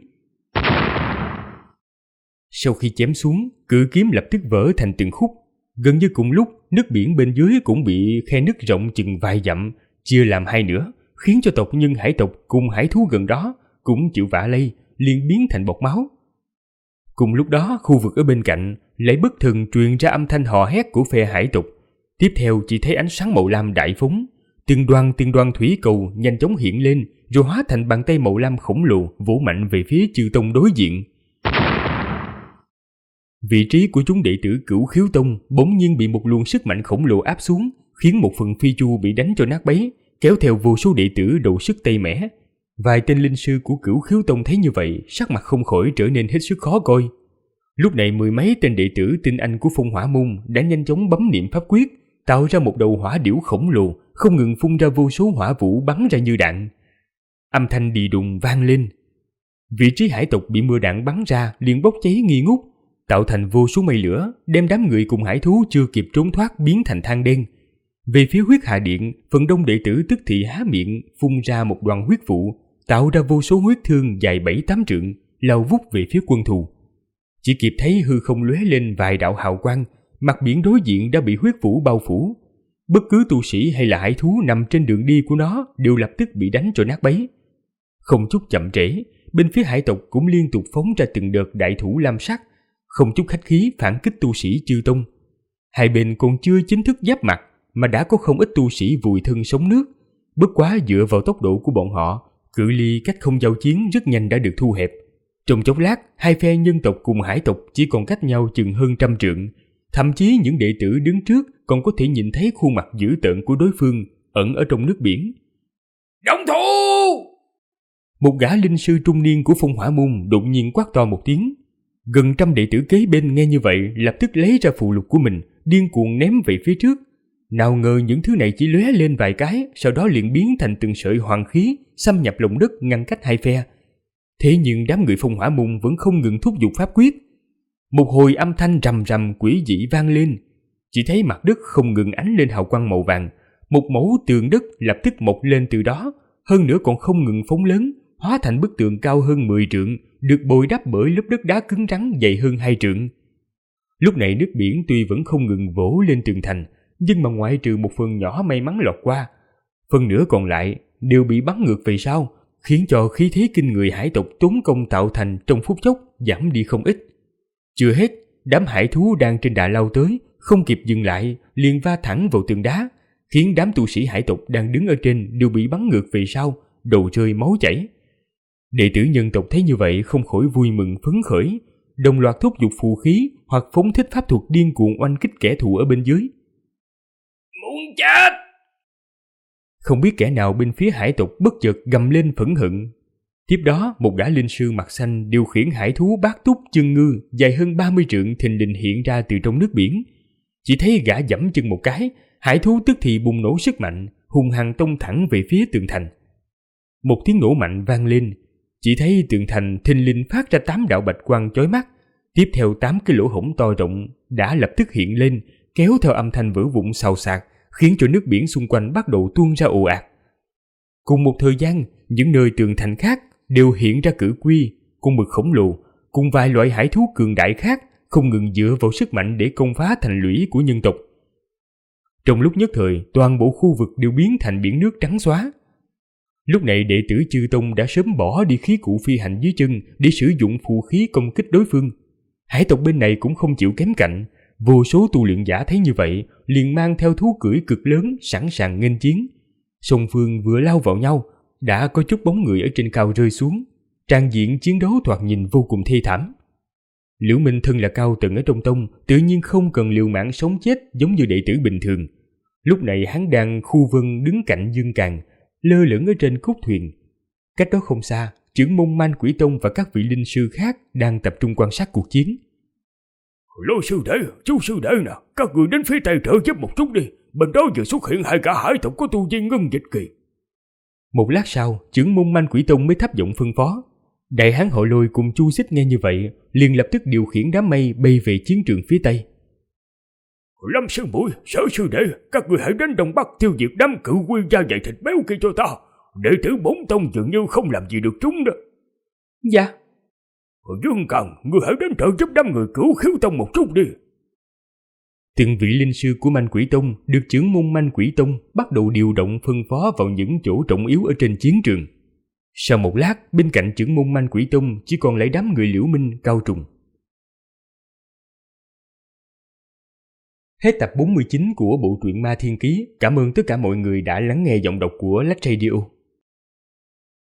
Sau khi chém xuống, cự kiếm lập tức vỡ thành từng khúc. Gần như cùng lúc, nước biển bên dưới cũng bị khe nứt rộng chừng vài dặm, chia làm 2 nửa, khiến cho tộc nhân hải tộc cùng hải thú gần đó cũng chịu vạ lây, liền biến thành bọt máu. Cùng lúc đó, khu vực ở bên cạnh lại bất thần truyền ra âm thanh hò hét của phe hải tộc. Tiếp theo chỉ thấy ánh sáng màu lam đại phóng, từng đoàn thủy cầu nhanh chóng hiện lên, rồi hóa thành bàn tay màu lam khổng lồ vỗ mạnh về phía chư tông đối diện. Vị trí của chúng đệ tử Cửu Khiếu Tông bỗng nhiên bị một luồng sức mạnh khổng lồ áp xuống, khiến một phần phi chu bị đánh cho nát bấy, kéo theo vô số đệ tử đầu sức tây mẻ. Vài tên linh sư của Cửu Khiếu Tông thấy như vậy, sắc mặt không khỏi trở nên hết sức khó coi. Lúc này 10 mấy tên đệ tử tinh anh của Phong Hỏa Môn đã nhanh chóng bấm niệm pháp quyết, tạo ra một đầu hỏa điểu khổng lồ, không ngừng phun ra vô số hỏa vũ bắn ra như đạn. Âm thanh đì đùng vang lên. Vị trí hải tộc bị mưa đạn bắn ra liền bốc cháy nghi ngút, tạo thành vô số mây lửa, đem đám người cùng hải thú chưa kịp trốn thoát biến thành than đen. Về phía Huyết Hà Điện, phần đông đệ tử tức thì há miệng phun ra một đoàn huyết vụ, tạo ra vô số huyết thương dài 7-8 trượng, lao vút về phía quân thù. Chỉ kịp thấy hư không lóe lên vài đạo hào quang, mặt biển đối diện đã bị huyết vũ bao phủ. Bất cứ tu sĩ hay là hải thú nằm trên đường đi của nó đều lập tức bị đánh cho nát bấy. Không chút chậm trễ, bên phía hải tộc cũng liên tục phóng ra từng đợt đại thủ lam sắc, không chút khách khí phản kích tu sĩ chư tông. Hai bên còn chưa chính thức giáp mặt mà đã có không ít tu sĩ vùi thân sống nước. Bất quá dựa vào tốc độ của bọn họ, cự ly cách không giao chiến rất nhanh đã được thu hẹp. Trong chốc lát, hai phe nhân tộc cùng hải tộc chỉ còn cách nhau chừng hơn 100 trượng. Thậm chí những đệ tử đứng trước còn có thể nhìn thấy khuôn mặt dữ tợn của đối phương ẩn ở trong nước biển. Động thủ! Một gã linh sư trung niên của Phong Hỏa Môn đột nhiên quát to một tiếng. Gần 100 đệ tử kế bên nghe như vậy lập tức lấy ra phù lục của mình, điên cuồng ném về phía trước. Nào ngờ những thứ này chỉ lóe lên vài cái, sau đó liền biến thành từng sợi hoàng khí xâm nhập lòng đất ngăn cách hai phe. Thế nhưng đám người Phong Hỏa Môn vẫn không ngừng thúc giục pháp quyết. Một hồi âm thanh rầm rầm quỷ dị vang lên, chỉ thấy mặt đất không ngừng ánh lên hào quang màu vàng, một mẫu tường đất lập tức mọc lên từ đó, hơn nữa còn không ngừng phóng lớn, hóa thành bức tường cao hơn 10 trượng, được bồi đắp bởi lớp đất đá cứng rắn dày hơn 2 trượng. Lúc này nước biển tuy vẫn không ngừng vỗ lên tường thành, nhưng mà ngoại trừ một phần nhỏ may mắn lọt qua, phần nửa còn lại đều bị bắn ngược về sau, khiến cho khí thế kinh người hải tộc tốn công tạo thành trong phút chốc giảm đi không ít. Chưa hết, đám hải thú đang trên đà lao tới, không kịp dừng lại, liền va thẳng vào tường đá, khiến đám tu sĩ hải tộc đang đứng ở trên đều bị bắn ngược về sau, đầu rơi máu chảy. Đệ tử nhân tộc thấy như vậy không khỏi vui mừng phấn khởi, đồng loạt thúc giục phù khí hoặc phóng thích pháp thuật điên cuồng oanh kích kẻ thù ở bên dưới. Muốn chết! Không biết kẻ nào bên phía hải tộc bất chợt gầm lên phẫn hận. Tiếp đó, một gã linh sư mặt xanh điều khiển hải thú bát túc chân ngư dài hơn 30 trượng thình lình hiện ra từ trong nước biển. Chỉ thấy gã giẫm chân một cái, hải thú tức thì bùng nổ sức mạnh, hung hăng tông thẳng về phía tường thành. Một tiếng nổ mạnh vang lên, chỉ thấy tường thành thình lình phát ra 8 đạo bạch quang chói mắt. Tiếp theo 8 cái lỗ hổng to rộng đã lập tức hiện lên, kéo theo âm thanh vỡ vụn xào xạc, khiến cho nước biển xung quanh bắt đầu tuôn ra ồ ạt. Cùng một thời gian, những nơi tường thành khác đều hiện ra cự quy, con mực khổng lồ, cùng vài loại hải thú cường đại khác không ngừng dựa vào sức mạnh để công phá thành lũy của nhân tộc. Trong lúc nhất thời, toàn bộ khu vực đều biến thành biển nước trắng xóa. Lúc này đệ tử Chư Tông đã sớm bỏ đi khí cụ phi hành dưới chân để sử dụng phù khí công kích đối phương. Hải tộc bên này cũng không chịu kém cạnh, vô số tu luyện giả thấy như vậy liền mang theo thú cưỡi cực lớn sẵn sàng nghênh chiến. Song phương vừa lao vào nhau, đã có chút bóng người ở trên cao rơi xuống, trang diện chiến đấu thoạt nhìn vô cùng thê thảm. Liễu Minh thân là cao tầng ở trong tông, tự nhiên không cần liều mạng sống chết giống như đệ tử bình thường. Lúc này hắn đang khu vân đứng cạnh Dương Càn, lơ lửng ở trên cốt thuyền. Cách đó không xa, trưởng môn Man Quỷ Tông và các vị linh sư khác đang tập trung quan sát cuộc chiến. Lôi sư đệ, chú sư đệ nè, các người đến phía tây trợ giúp một chút đi. Bên đó vừa xuất hiện 2 gã hải tộc có tu vi ngân dịch kỳ. Một lát sau, trưởng môn Man Quỷ Tông mới thấp giọng phân phó. Đại hán Hội Lôi cùng Chu Xích nghe như vậy, liền lập tức điều khiển đám mây bay về chiến trường phía tây. Lâm sư muội, Sở sư đệ, các người hãy đến Đông Bắc tiêu diệt đám cự quy da dày thịt béo kia cho ta. Đệ tử Bổn Tông dường như không làm gì được chúng đó. Dạ. Dương Càn, người hãy đến trợ giúp đám người Cửu Khiếu Tông một chút đi. Từng vị linh sư của Man Quỷ Tông được trưởng môn Man Quỷ Tông bắt đầu điều động phân phó vào những chỗ trọng yếu ở trên chiến trường. Sau một lát, bên cạnh trưởng môn Man Quỷ Tông chỉ còn lại đám người Liễu Minh, Cao Trùng. Hết tập 49 của bộ truyện Ma Thiên Ký. Cảm ơn tất cả mọi người đã lắng nghe giọng đọc của Lách Radio.